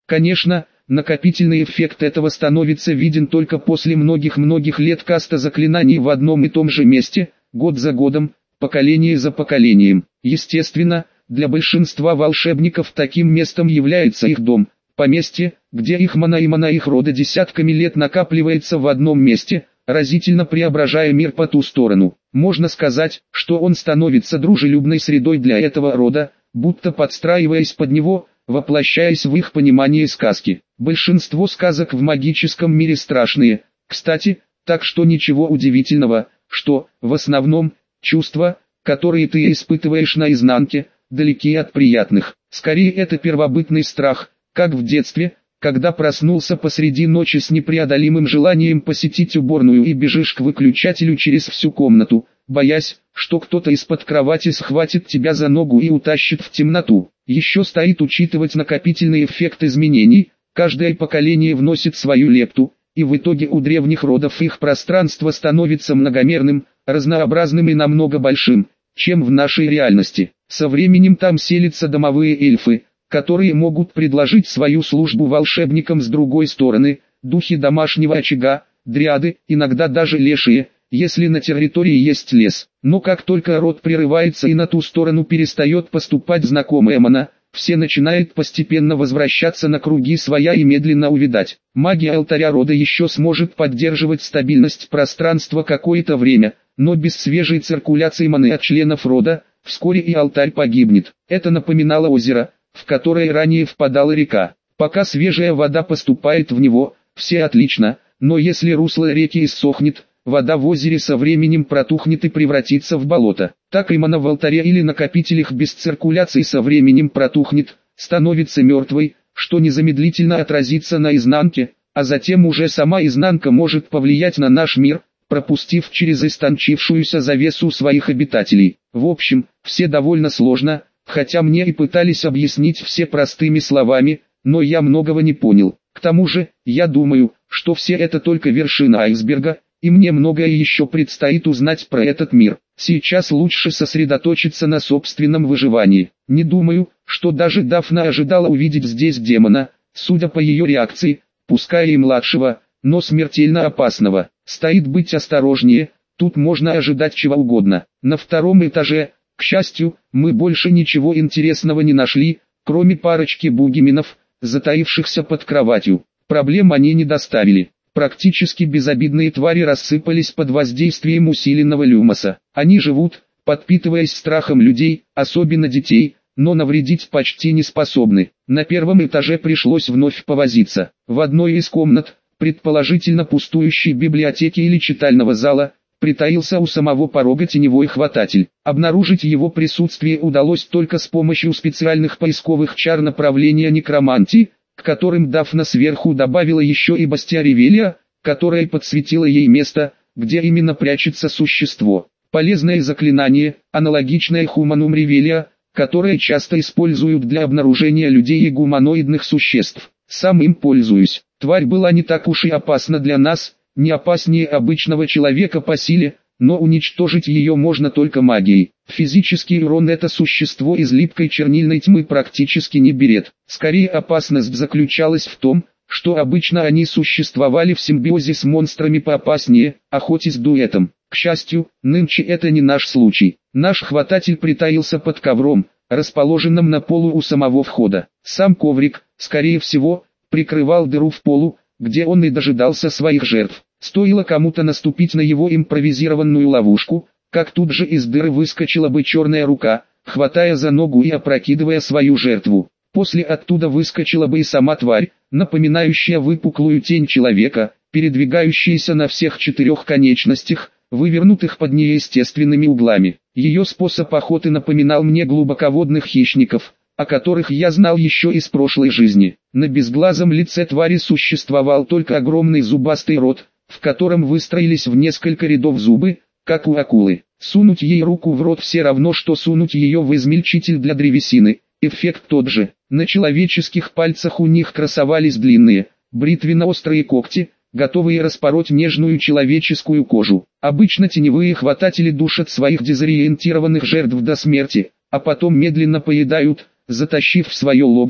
Конечно, накопительный эффект этого становится виден только после многих-многих лет каста заклинаний в одном и том же месте, год за годом, поколение за поколением. Естественно, для большинства волшебников таким местом является их дом, поместье, где их мана и мана их рода десятками лет накапливается в одном месте, разительно преображая мир по ту сторону. Можно сказать, что он становится дружелюбной средой для этого рода, будто подстраиваясь под него, воплощаясь в их понимании сказки. Большинство сказок в магическом мире страшные, кстати, так что ничего удивительного, что, в основном, чувства, которые ты испытываешь на изнанке, далеки от приятных. Скорее это первобытный страх, как в детстве, когда проснулся посреди ночи с непреодолимым желанием посетить уборную и бежишь к выключателю через всю комнату, боясь, что кто-то из-под кровати схватит тебя за ногу и утащит в темноту. Еще стоит учитывать накопительный эффект изменений, каждое поколение вносит свою лепту, и в итоге у древних родов их пространство становится многомерным, разнообразным и намного большим, чем в нашей реальности. Со временем там селятся домовые эльфы, которые могут предложить свою службу волшебникам с другой стороны, духи домашнего очага, дриады, иногда даже лешие, если на территории есть лес. Но как только род прерывается и на ту сторону перестает поступать знакомая мана, все начинают постепенно возвращаться на круги своя и медленно увядать. Магия алтаря рода еще сможет поддерживать стабильность пространства какое-то время, но без свежей циркуляции маны от членов рода, вскоре и алтарь погибнет. Это напоминало озеро, в которое ранее впадала река. Пока свежая вода поступает в него, все отлично, но если русло реки иссохнет, вода в озере со временем протухнет и превратится в болото. Так и мана в алтаре или накопителях без циркуляции со временем протухнет, становится мертвой, что незамедлительно отразится на изнанке, а затем уже сама изнанка может повлиять на наш мир, пропустив через истончившуюся завесу своих обитателей. В общем, все довольно сложно, хотя мне и пытались объяснить все простыми словами, но я многого не понял. К тому же, я думаю, что все это только вершина айсберга, и мне многое еще предстоит узнать про этот мир. Сейчас лучше сосредоточиться на собственном выживании. Не думаю, что даже Дафна ожидала увидеть здесь демона, судя по ее реакции, пускай и младшего, но смертельно опасного. Стоит быть осторожнее, тут можно ожидать чего угодно. На втором этаже, к счастью, мы больше ничего интересного не нашли, кроме парочки бугименов, затаившихся под кроватью. Проблем они не доставили. Практически безобидные твари рассыпались под воздействием усиленного люмоса. Они живут, подпитываясь страхом людей, особенно детей, но навредить почти не способны. На первом этаже пришлось вновь повозиться. В одной из комнат, предположительно пустующей библиотеки или читального зала, притаился у самого порога теневой хвататель. Обнаружить его присутствие удалось только с помощью специальных поисковых чар направления некромантии, к которым Дафна сверху добавила еще и Бастия Ревелия, которая подсветила ей место, где именно прячется существо. Полезное заклинание, аналогичное Humanum Revelia, которое часто используют для обнаружения людей и гуманоидных существ. Сам им пользуюсь. Тварь была не так уж и опасна для нас, не опаснее обычного человека по силе, но уничтожить ее можно только магией. Физический урон это существо из липкой чернильной тьмы практически не берет. Скорее опасность заключалась в том, что обычно они существовали в симбиозе с монстрами поопаснее, охотясь дуэтом. К счастью, нынче это не наш случай. Наш хвататель притаился под ковром, расположенным на полу у самого входа. Сам коврик, скорее всего, прикрывал дыру в полу, где он и дожидался своих жертв. Стоило кому-то наступить на его импровизированную ловушку, как тут же из дыры выскочила бы черная рука, хватая за ногу и опрокидывая свою жертву. После оттуда выскочила бы и сама тварь, напоминающая выпуклую тень человека, передвигающаяся на всех четырех конечностях, вывернутых под неестественными углами. Ее способ охоты напоминал мне глубоководных хищников, о которых я знал еще из прошлой жизни. На безглазом лице твари существовал только огромный зубастый рот, в котором выстроились в несколько рядов зубы, как у акулы. Сунуть ей руку в рот все равно, что сунуть ее в измельчитель для древесины. Эффект тот же. На человеческих пальцах у них красовались длинные, бритвенно-острые когти, готовые распороть нежную человеческую кожу. Обычно теневые хвататели душат своих дезориентированных жертв до смерти, а потом медленно поедают, затащив в свое логово,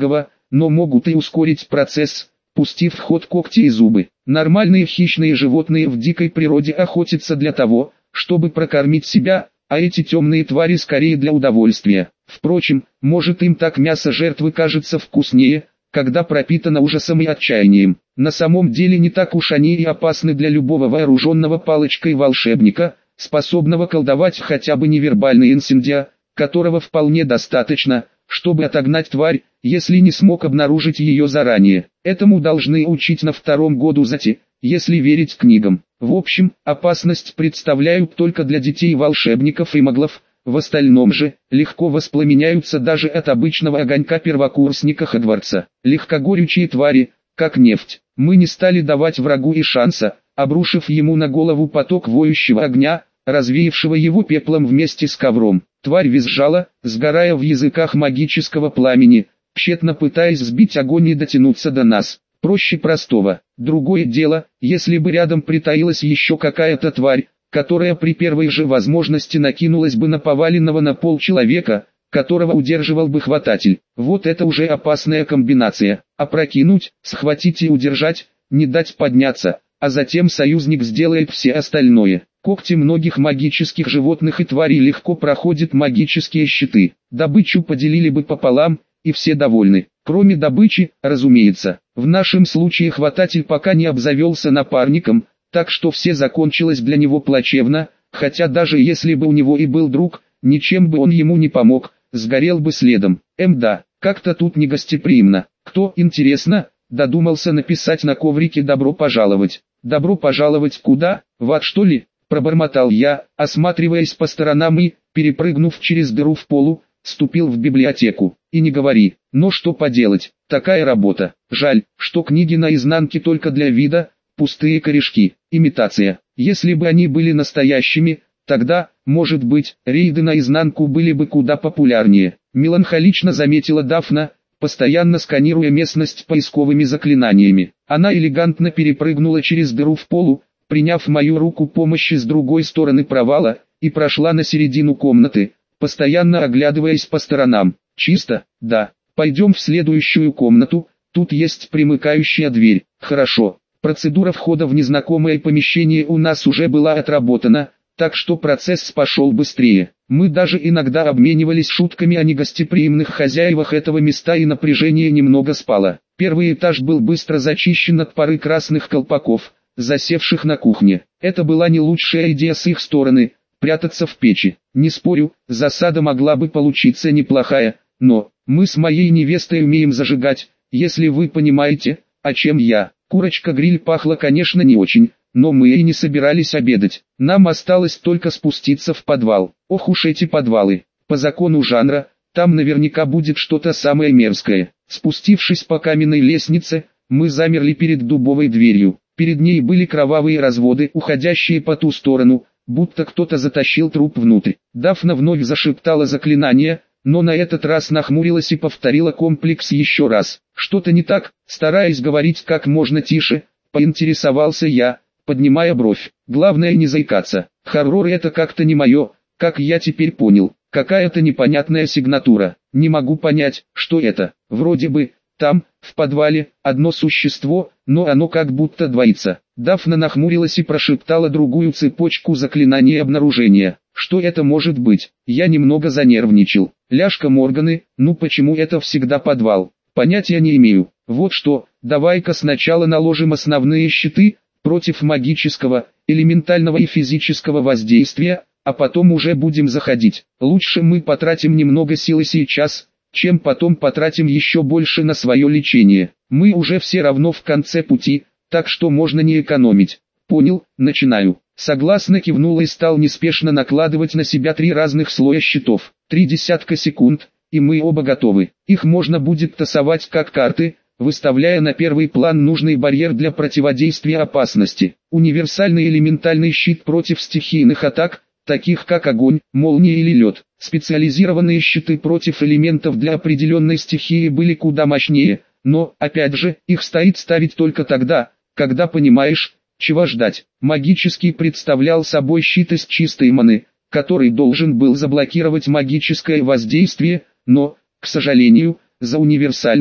но могут и ускорить процесс, пустив в ход когти и зубы. Нормальные хищные животные в дикой природе охотятся для того, чтобы прокормить себя, а эти темные твари скорее для удовольствия. Впрочем, может им так мясо жертвы кажется вкуснее, когда пропитано ужасом и отчаянием. На самом деле не так уж они и опасны для любого вооруженного палочкой волшебника, способного колдовать хотя бы невербальный инсендиа, которого вполне достаточно, чтобы отогнать тварь, если не смог обнаружить ее заранее. Этому должны учить на втором году ЗАТИ, если верить книгам. В общем, опасность представляют только для детей волшебников и маглов, в остальном же, легко воспламеняются даже от обычного огонька первокурсника Хогвартса. Легкогорючие твари, как нефть. Мы не стали давать врагу и шанса, обрушив ему на голову поток воющего огня, развеявшего его пеплом вместе с ковром. Тварь визжала, сгорая в языках магического пламени, тщетно пытаясь сбить огонь и дотянуться до нас. Проще простого. Другое дело, если бы рядом притаилась еще какая-то тварь, которая при первой же возможности накинулась бы на поваленного на пол человека, которого удерживал бы хвататель. Вот это уже опасная комбинация. Опрокинуть, схватить и удержать, не дать подняться, а затем союзник сделает все остальное. Когти многих магических животных и тварей легко проходят магические щиты. Добычу поделили бы пополам, и все довольны. Кроме добычи, разумеется. В нашем случае хвататель пока не обзавелся напарником, так что все закончилось для него плачевно, хотя даже если бы у него и был друг, ничем бы он ему не помог, сгорел бы следом. Да, как-то тут негостеприимно. Кто, интересно, додумался написать на коврике «Добро пожаловать». «Добро пожаловать» куда? В ад, что ли? Пробормотал я, осматриваясь по сторонам и, перепрыгнув через дыру в полу, вступил в библиотеку. И не говори, но что поделать, такая работа. Жаль, что книги наизнанке только для вида, пустые корешки, имитация. Если бы они были настоящими, тогда, может быть, рейды наизнанку были бы куда популярнее. Меланхолично заметила Дафна, постоянно сканируя местность поисковыми заклинаниями. Она элегантно перепрыгнула через дыру в полу, приняв мою руку помощи с другой стороны провала, и прошла на середину комнаты, постоянно оглядываясь по сторонам. Чисто? Да. Пойдем в следующую комнату, тут есть примыкающая дверь. Хорошо. Процедура входа в незнакомое помещение у нас уже была отработана, так что процесс пошел быстрее. Мы даже иногда обменивались шутками о негостеприимных хозяевах этого места, и напряжение немного спало. Первый этаж был быстро зачищен от пары красных колпаков, засевших на кухне. Это была не лучшая идея с их стороны, прятаться в печи. Не спорю, засада могла бы получиться неплохая, но мы с моей невестой умеем зажигать, если вы понимаете, о чем я. Курочка-гриль пахла, конечно, не очень, но мы и не собирались обедать. Нам осталось только спуститься в подвал. Ох уж эти подвалы. По закону жанра, там наверняка будет что-то самое мерзкое. Спустившись по каменной лестнице, мы замерли перед дубовой дверью. Перед ней были кровавые разводы, уходящие по ту сторону, будто кто-то затащил труп внутрь. Дафна вновь зашептала заклинание, но на этот раз нахмурилась и повторила комплекс еще раз. Что-то не так, стараясь говорить как можно тише, поинтересовался я, поднимая бровь. Главное не заикаться. Хоррор это как-то не мое, как я теперь понял. Какая-то непонятная сигнатура. Не могу понять, что это. Вроде бы, там, в подвале, одно существо, но оно как будто двоится. Дафна нахмурилась и прошептала другую цепочку заклинаний обнаружения. Что это может быть? Я немного занервничал. Ляжка Морганы, ну почему это всегда подвал? Понятия не имею. Вот что, давай-ка сначала наложим основные щиты, против магического, элементального и физического воздействия, а потом уже будем заходить. Лучше мы потратим немного силы сейчас, чем потом потратим еще больше на свое лечение. Мы уже все равно в конце пути, так что можно не экономить. Понял, начинаю. Согласно кивнул и стал неспешно накладывать на себя 3 разных слоя щитов. 30 секунд, и мы оба готовы. Их можно будет тасовать как карты, выставляя на первый план нужный барьер для противодействия опасности. Универсальный элементальный щит против стихийных атак, таких как огонь, молния или лед. Специализированные щиты против элементов для определенной стихии были куда мощнее, но, опять же, их стоит ставить только тогда, когда понимаешь, чего ждать. Магический представлял собой щит из чистой маны, который должен был заблокировать магическое воздействие, но, к сожалению, за универсальность,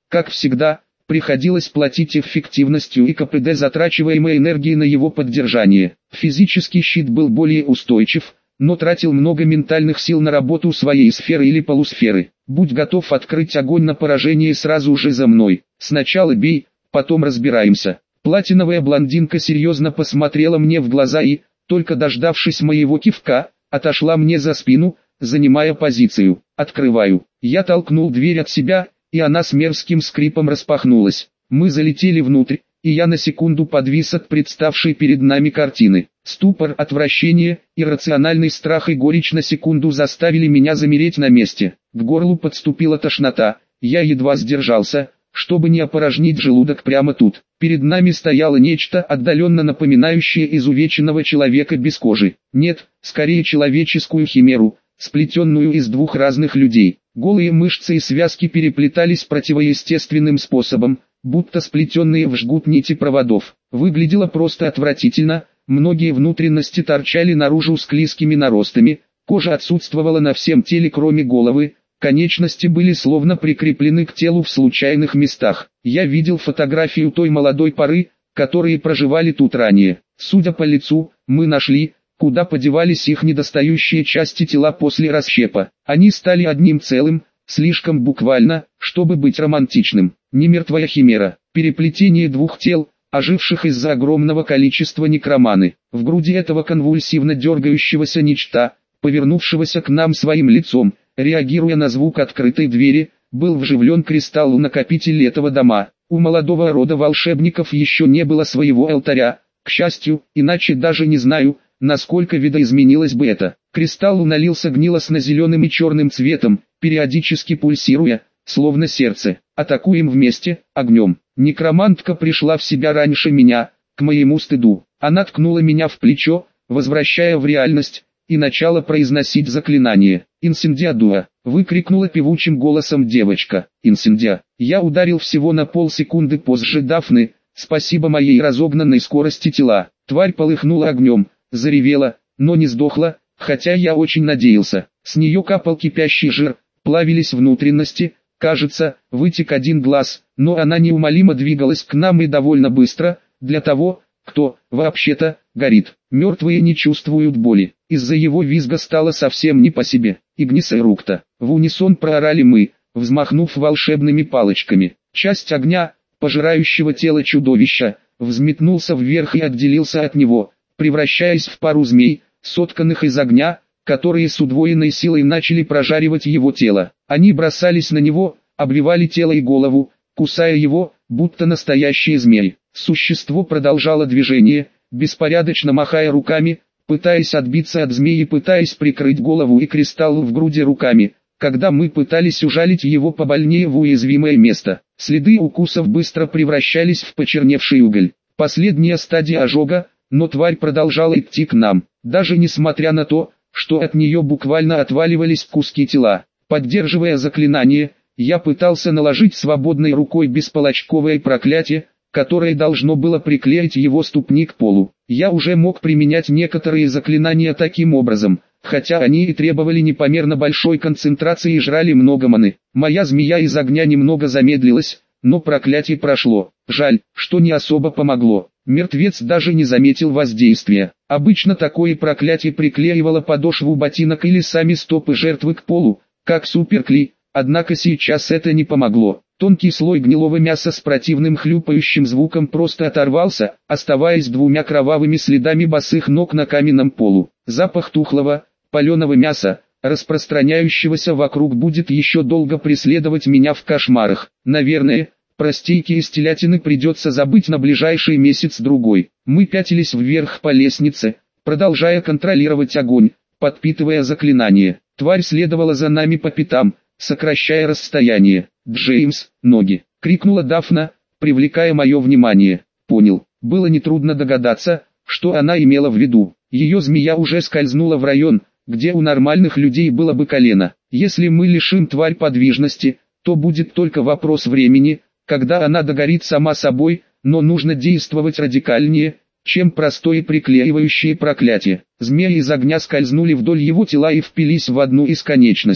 Как всегда, приходилось платить эффективностью и КПД затрачиваемой энергии на его поддержание. Физический щит был более устойчив, но тратил много ментальных сил на работу своей сферы или полусферы. Будь готов открыть огонь на поражение сразу же за мной. Сначала бей, потом разбираемся. Платиновая блондинка серьезно посмотрела мне в глаза и, только дождавшись моего кивка, отошла мне за спину, занимая позицию. Открываю. Я толкнул дверь от себя, и она с мерзким скрипом распахнулась. Мы залетели внутрь, и я на секунду подвис от представшей перед нами картины. Ступор, отвращение, иррациональный страх и горечь на секунду заставили меня замереть на месте. К горлу подступила тошнота, я едва сдержался, чтобы не опорожнить желудок прямо тут. Перед нами стояло нечто, отдаленно напоминающее изувеченного человека без кожи. Нет, скорее человеческую химеру, сплетенную из двух разных людей. Голые мышцы и связки переплетались противоестественным способом, будто сплетенные в жгут нити проводов. Выглядело просто отвратительно, многие внутренности торчали наружу склизкими наростами, кожа отсутствовала на всем теле кроме головы, конечности были словно прикреплены к телу в случайных местах. Я видел фотографию той молодой поры, которые проживали тут ранее. Судя по лицу, мы нашли, куда подевались их недостающие части тела после расщепа. Они стали одним целым, слишком буквально, чтобы быть романтичным. Не мертвая химера, переплетение двух тел, оживших из-за огромного количества некроманы. В груди этого конвульсивно дергающегося нечто, повернувшегося к нам своим лицом, реагируя на звук открытой двери, был вживлен кристалл-накопитель этого дома. У молодого рода волшебников еще не было своего алтаря, к счастью, иначе даже не знаю, насколько видоизменилось бы это. Кристалл налился гнилостно-зеленым и черным цветом, периодически пульсируя, словно сердце. Атакуем вместе, огнем. Некромантка пришла в себя раньше меня, к моему стыду. Она ткнула меня в плечо, возвращая в реальность, и начала произносить заклинание. «Инсендиадуа!» — выкрикнула певучим голосом девочка. «Инсендиа!» Я ударил всего на полсекунды позже Дафны, спасибо моей разогнанной скорости тела. Тварь полыхнула огнем, заревела, но не сдохла, хотя я очень надеялся. С нее капал кипящий жир, плавились внутренности, кажется, вытек один глаз, но она неумолимо двигалась к нам и довольно быстро, для того, кто, вообще-то, горит. Мертвые не чувствуют боли. Из-за его визга стало совсем не по себе. Игнис и Рукта. В унисон проорали мы, взмахнув волшебными палочками. Часть огня, пожирающего тело чудовища, взметнулся вверх и отделился от него, превращаясь в пару змей, сотканных из огня, которые с удвоенной силой начали прожаривать его тело. Они бросались на него, обвивали тело и голову, кусая его, будто настоящие змеи. Существо продолжало движение, беспорядочно махая руками, пытаясь отбиться от змеи и пытаясь прикрыть голову и кристалл в груди руками, когда мы пытались ужалить его побольнее в уязвимое место. Следы укусов быстро превращались в почерневший уголь. Последняя стадия ожога, но тварь продолжала идти к нам, даже несмотря на то, что от нее буквально отваливались куски тела. Поддерживая заклинание, я пытался наложить свободной рукой бесполочковое проклятие, которое должно было приклеить его ступни к полу. Я уже мог применять некоторые заклинания таким образом, хотя они и требовали непомерно большой концентрации и жрали много маны. Моя змея из огня немного замедлилась, но проклятие прошло. Жаль, что не особо помогло. Мертвец даже не заметил воздействия. Обычно такое проклятие приклеивало подошву ботинок или сами стопы жертвы к полу, как суперклей, однако сейчас это не помогло. Тонкий слой гнилого мяса с противным хлюпающим звуком просто оторвался, оставаясь двумя кровавыми следами босых ног на каменном полу. Запах тухлого, паленого мяса, распространяющегося вокруг, будет еще долго преследовать меня в кошмарах. Наверное, про стейки из телятины придется забыть на ближайший месяц-другой. Мы пятились вверх по лестнице, продолжая контролировать огонь, подпитывая заклинание. Тварь следовала за нами по пятам, сокращая расстояние. «Джеймс, ноги!» — крикнула Дафна, привлекая мое внимание. Понял. Было нетрудно догадаться, что она имела в виду. Ее змея уже скользнула в район, где у нормальных людей было бы колено. Если мы лишим тварь подвижности, то будет только вопрос времени, когда она догорит сама собой, но нужно действовать радикальнее, чем простое приклеивающее проклятие. Змеи из огня скользнули вдоль его тела и впились в одну из конечностей.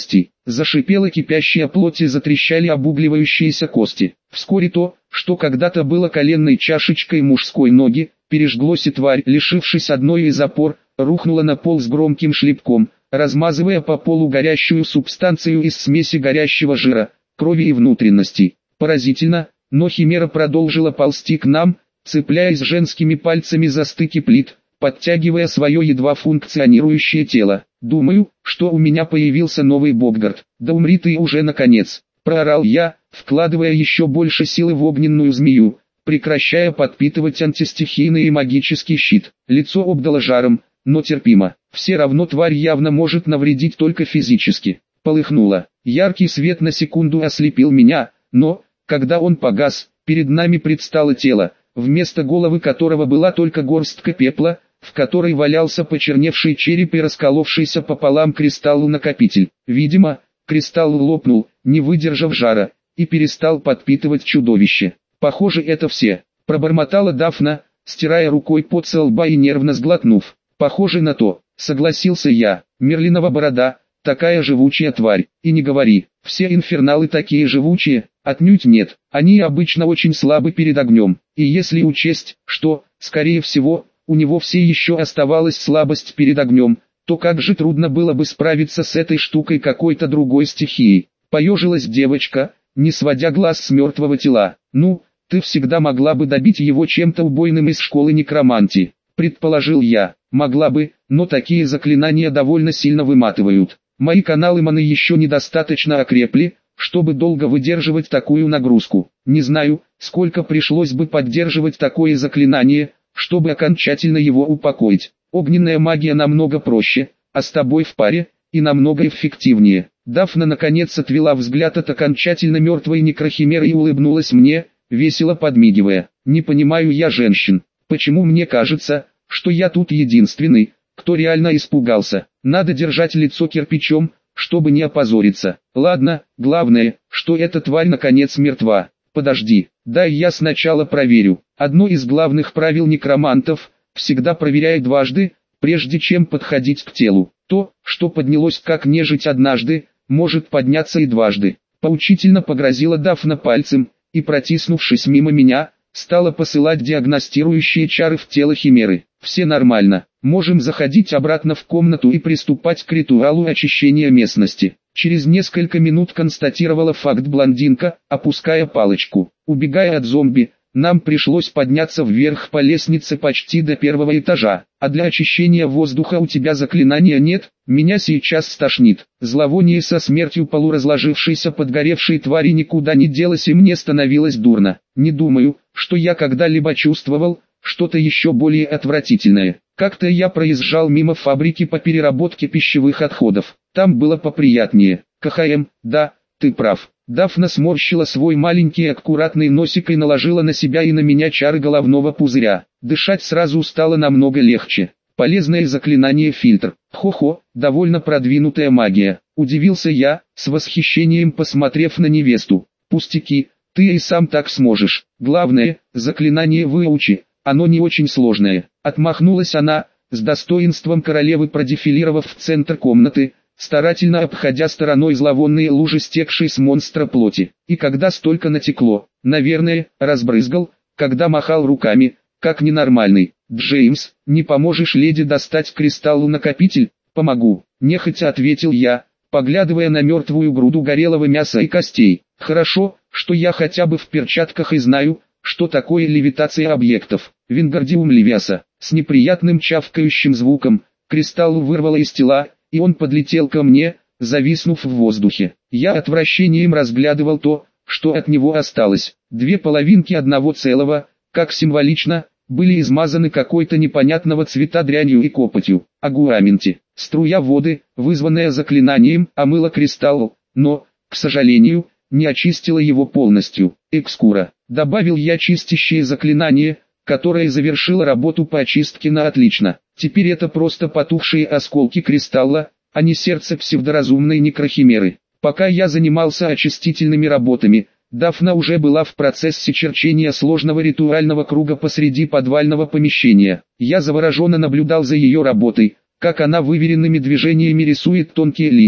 Зашипела кипящая плоть и затрещали обугливающиеся кости. Вскоре то, что когда-то было коленной чашечкой мужской ноги, пережглось, и тварь, лишившись одной из опор, рухнула на пол с громким шлепком, размазывая по полу горящую субстанцию из смеси горящего жира, крови и внутренностей. Поразительно, но химера продолжила ползти к нам, цепляясь женскими пальцами за стыки плит, подтягивая свое едва функционирующее тело. «Думаю, что у меня появился новый Боггарт. Да умри ты уже наконец!» — проорал я, вкладывая еще больше силы в огненную змею, прекращая подпитывать антистихийный и магический щит. Лицо обдало жаром, но терпимо. Все равно тварь явно может навредить только физически. Полыхнуло. Яркий свет на секунду ослепил меня, но, когда он погас, перед нами предстало тело, вместо головы которого была только горстка пепла, в которой валялся почерневший череп и расколовшийся пополам кристалл-накопитель. Видимо, кристалл лопнул, не выдержав жара, и перестал подпитывать чудовище. «Похоже, это все», — пробормотала Дафна, стирая рукой пот со лба и нервно сглотнув. «Похоже на то», — согласился я. «Мерлинова борода, такая живучая тварь, и не говори, все инферналы такие живучие, отнюдь нет, они обычно очень слабы перед огнем, и если учесть, что, скорее всего, у него все еще оставалась слабость перед огнем, то как же трудно было бы справиться с этой штукой какой-то другой стихией». Поежилась девочка, не сводя глаз с мертвого тела. «Ну, ты всегда могла бы добить его чем-то убойным из школы некромантии», — предположил я. «Могла бы, но такие заклинания довольно сильно выматывают. Мои каналы маны еще недостаточно окрепли, чтобы долго выдерживать такую нагрузку. Не знаю, сколько пришлось бы поддерживать такое заклинание, чтобы окончательно его упокоить. Огненная магия намного проще, а с тобой в паре, и намного эффективнее». Дафна наконец отвела взгляд от окончательно мертвой некрохимеры и улыбнулась мне, весело подмигивая. «Не понимаю я женщин. Почему мне кажется, что я тут единственный, кто реально испугался? Надо держать лицо кирпичом, чтобы не опозориться. Ладно, главное, что эта тварь наконец мертва. Подожди, дай я сначала проверю. Одно из главных правил некромантов – всегда проверяй дважды, прежде чем подходить к телу. То, что поднялось как нежить однажды, может подняться и дважды». Поучительно погрозила Дафна пальцем, и, протиснувшись мимо меня, стала посылать диагностирующие чары в тело химеры. «Все нормально, можем заходить обратно в комнату и приступать к ритуалу очищения местности». Через несколько минут констатировала факт блондинка, опуская палочку. «Убегая от зомби, нам пришлось подняться вверх по лестнице почти до первого этажа. А для очищения воздуха у тебя заклинания нет, меня сейчас стошнит». Зловоние со смертью полуразложившейся подгоревшей твари никуда не делось, и мне становилось дурно. Не думаю, что я когда-либо чувствовал что-то еще более отвратительное. Как-то я проезжал мимо фабрики по переработке пищевых отходов. Там было поприятнее. КХМ, да, ты прав. Дафна сморщила свой маленький аккуратный носик и наложила на себя и на меня чары головного пузыря. Дышать сразу стало намного легче. Полезное заклинание фильтр. Хо-хо, довольно продвинутая магия. Удивился я, с восхищением посмотрев на невесту. Пустяки, ты и сам так сможешь. Главное, заклинание выучи, оно не очень сложное. Отмахнулась она, с достоинством королевы продефилировав в центр комнаты, старательно обходя стороной зловонные лужи стекшей с монстра плоти. И когда столько натекло, наверное, разбрызгал, когда махал руками, как ненормальный. «Джеймс, не поможешь леди достать кристалл-накопитель?» «Помогу», — нехотя ответил я, поглядывая на мертвую груду горелого мяса и костей. «Хорошо, что я хотя бы в перчатках и знаю, что такое левитация объектов». Вингардиум левиаса, с неприятным чавкающим звуком, кристалл вырвало из тела, и он подлетел ко мне, зависнув в воздухе. Я отвращением разглядывал то, что от него осталось. Две половинки одного целого, как символично, были измазаны какой-то непонятного цвета дрянью и копотью. Агуаменти. Струя воды, вызванная заклинанием, омыла кристалл, но, к сожалению, не очистила его полностью. Экскура. Добавил я чистящее заклинание, которое завершило работу по очистке на отлично. Теперь это просто потухшие осколки кристалла, а не сердце псевдоразумной некрохимеры. Пока я занимался очистительными работами, Дафна уже была в процессе черчения сложного ритуального круга посреди подвального помещения. Я завороженно наблюдал за ее работой, как она выверенными движениями рисует тонкие линии,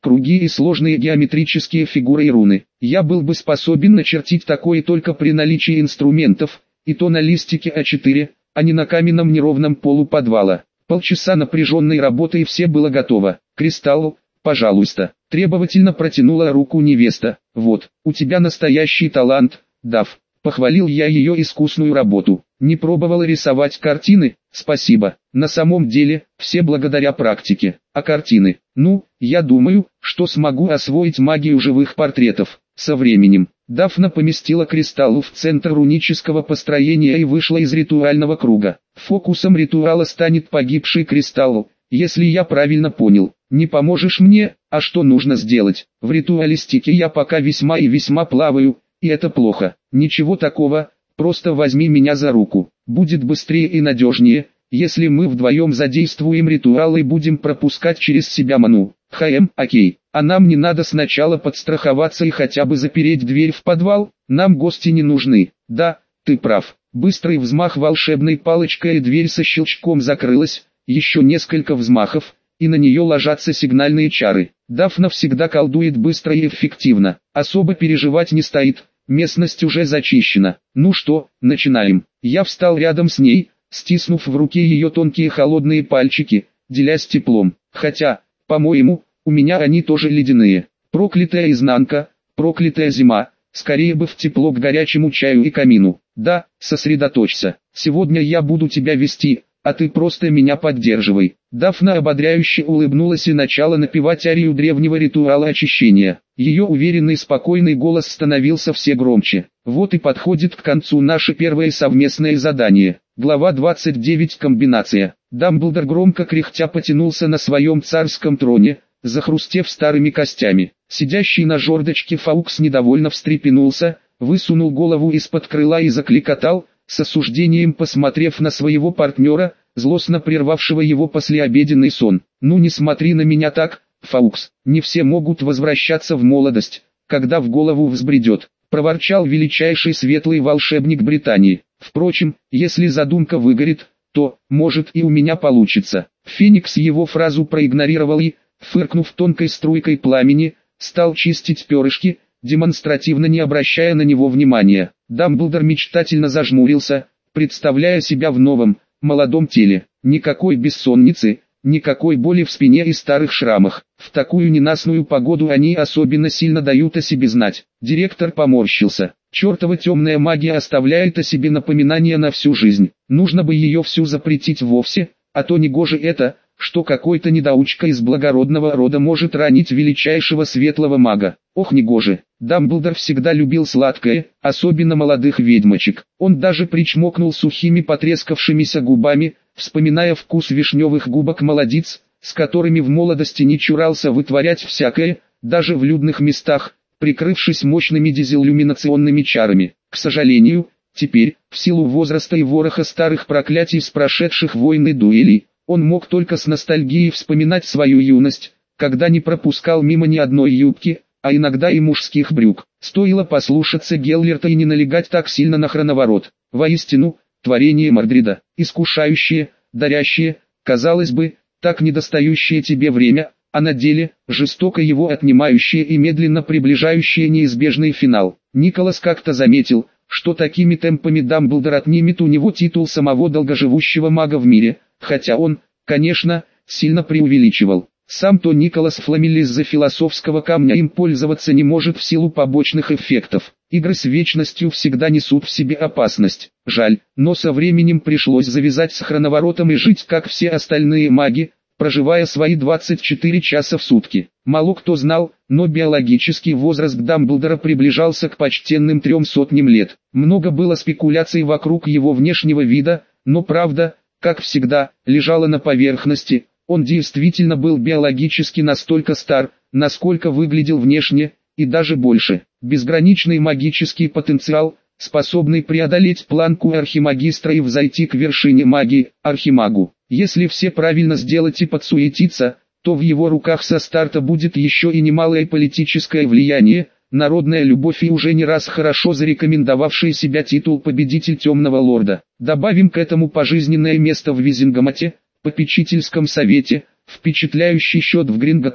круги и сложные геометрические фигуры и руны. Я был бы способен начертить такое только при наличии инструментов, и то на листике А4, а не на каменном неровном полу подвала. Полчаса напряженной работы и все было готово. «Кристалл, пожалуйста», — требовательно протянула руку невеста. «Вот, у тебя настоящий талант, Дав». Похвалил я ее искусную работу. Не пробовала рисовать картины? Спасибо. На самом деле, все благодаря практике. А картины? Ну, я думаю, что смогу освоить магию живых портретов. Со временем. Дафна поместила кристалл в центр рунического построения и вышла из ритуального круга. Фокусом ритуала станет погибший кристалл, если я правильно понял. Не поможешь мне, а что нужно сделать? В ритуалистике я пока весьма и весьма плаваю, и это плохо. Ничего такого, просто возьми меня за руку. Будет быстрее и надежнее, если мы вдвоем задействуем ритуал и будем пропускать через себя ману. Окей. А нам не надо сначала подстраховаться и хотя бы запереть дверь в подвал? Нам гости не нужны. Да, ты прав. Быстрый взмах волшебной палочкой и дверь со щелчком закрылась. Еще несколько взмахов, и на нее ложатся сигнальные чары. Дафна всегда колдует быстро и эффективно. Особо переживать не стоит. Местность уже зачищена. Ну что, начинаем. Я встал рядом с ней, стиснув в руке ее тонкие холодные пальчики, делясь теплом. Хотя, по-моему, у меня они тоже ледяные. Проклятая изнанка, проклятая зима, скорее бы в тепло к горячему чаю и камину. Да, сосредоточься. Сегодня я буду тебя вести, а ты просто меня поддерживай. Дафна ободряюще улыбнулась и начала напевать арию древнего ритуала очищения. Ее уверенный спокойный голос становился все громче. Вот и подходит к концу наше первое совместное задание. Глава 29. Комбинация. Дамблдор громко кряхтя потянулся на своем царском троне, захрустев старыми костями. Сидящий на жердочке Фаукс недовольно встрепенулся, высунул голову из-под крыла и закликотал, с осуждением посмотрев на своего партнера, злостно прервавшего его послеобеденный сон. «Ну не смотри на меня так, Фаукс, не все могут возвращаться в молодость, когда в голову взбредет», проворчал величайший светлый волшебник Британии. «Впрочем, если задумка выгорит, то, может, и у меня получится». Феникс его фразу проигнорировал и, фыркнув тонкой струйкой пламени, стал чистить перышки, демонстративно не обращая на него внимания. Дамблдор мечтательно зажмурился, представляя себя в новом, молодом теле. Никакой бессонницы, никакой боли в спине и старых шрамах. В такую ненастную погоду они особенно сильно дают о себе знать. Директор поморщился. Чертова темная магия оставляет о себе напоминание на всю жизнь. Нужно бы ее всю запретить вовсе, а то негоже это, что какой-то недоучка из благородного рода может ранить величайшего светлого мага. Ох, негоже. Дамблдор всегда любил сладкое, особенно молодых ведьмочек. Он даже причмокнул сухими потрескавшимися губами, вспоминая вкус вишневых губок молодиц, с которыми в молодости не чурался вытворять всякое, даже в людных местах, прикрывшись мощными дизиллюминационными чарами. К сожалению, теперь, в силу возраста и вороха старых проклятий с прошедших войн и дуэлей, он мог только с ностальгией вспоминать свою юность, когда не пропускал мимо ни одной юбки, а иногда и мужских брюк. Стоило послушаться Геллерта и не налегать так сильно на хроноворот. Воистину, творение Мордрида, искушающее, дарящее, казалось бы, так недостающее тебе время, а на деле, жестоко его отнимающее и медленно приближающее неизбежный финал. Николас как-то заметил, что такими темпами Дамблдор отнимет у него титул самого долгоживущего мага в мире, хотя он, конечно, сильно преувеличивал. Сам-то Николас Фламель из-за философского камня им пользоваться не может в силу побочных эффектов. Игры с вечностью всегда несут в себе опасность. Жаль, но со временем пришлось завязать с хроноворотом и жить как все остальные маги, проживая свои 24 часа в сутки. Мало кто знал, но биологический возраст Дамблдора приближался к почтенным 300 лет. Много было спекуляций вокруг его внешнего вида, но правда, как всегда, лежала на поверхности. Он действительно был биологически настолько стар, насколько выглядел внешне, и даже больше. Безграничный магический потенциал, способный преодолеть планку архимагистра и взойти к вершине магии, архимагу. Если все правильно сделать и подсуетиться, то в его руках со старта будет еще и немалое политическое влияние, народная любовь и уже не раз хорошо зарекомендовавший себя титул победитель Темного Лорда. Добавим к этому пожизненное место в Визингамате, попечительском совете, впечатляющий счет в Гринготте,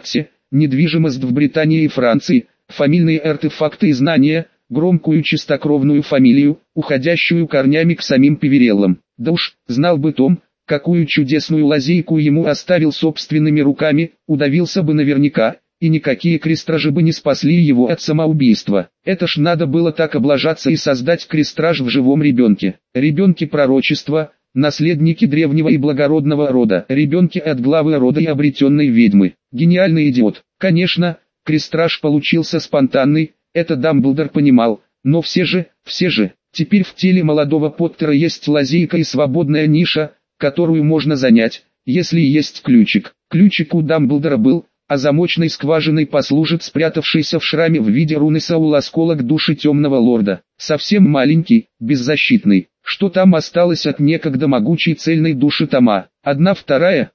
недвижимость в Британии и Франции, фамильные артефакты и знания, громкую чистокровную фамилию, уходящую корнями к самим Певереллам. Да уж, знал бы Том, какую чудесную лазейку ему оставил собственными руками, удавился бы наверняка, и никакие крестражи бы не спасли его от самоубийства. Это ж надо было так облажаться и создать крестраж в живом ребенке. Ребенки пророчества, наследники древнего и благородного рода, ребенки от главы рода и обретенной ведьмы. Гениальный идиот. Конечно, крестраж получился спонтанный, это Дамблдор понимал, но все же, теперь в теле молодого Поттера есть лазейка и свободная ниша, которую можно занять, если есть ключик. Ключик у Дамблдора был, а замочной скважиной послужит спрятавшийся в шраме в виде руны Саул осколок души темного лорда. Совсем маленький, беззащитный. Что там осталось от некогда могучей цельной души Тома? 1/2,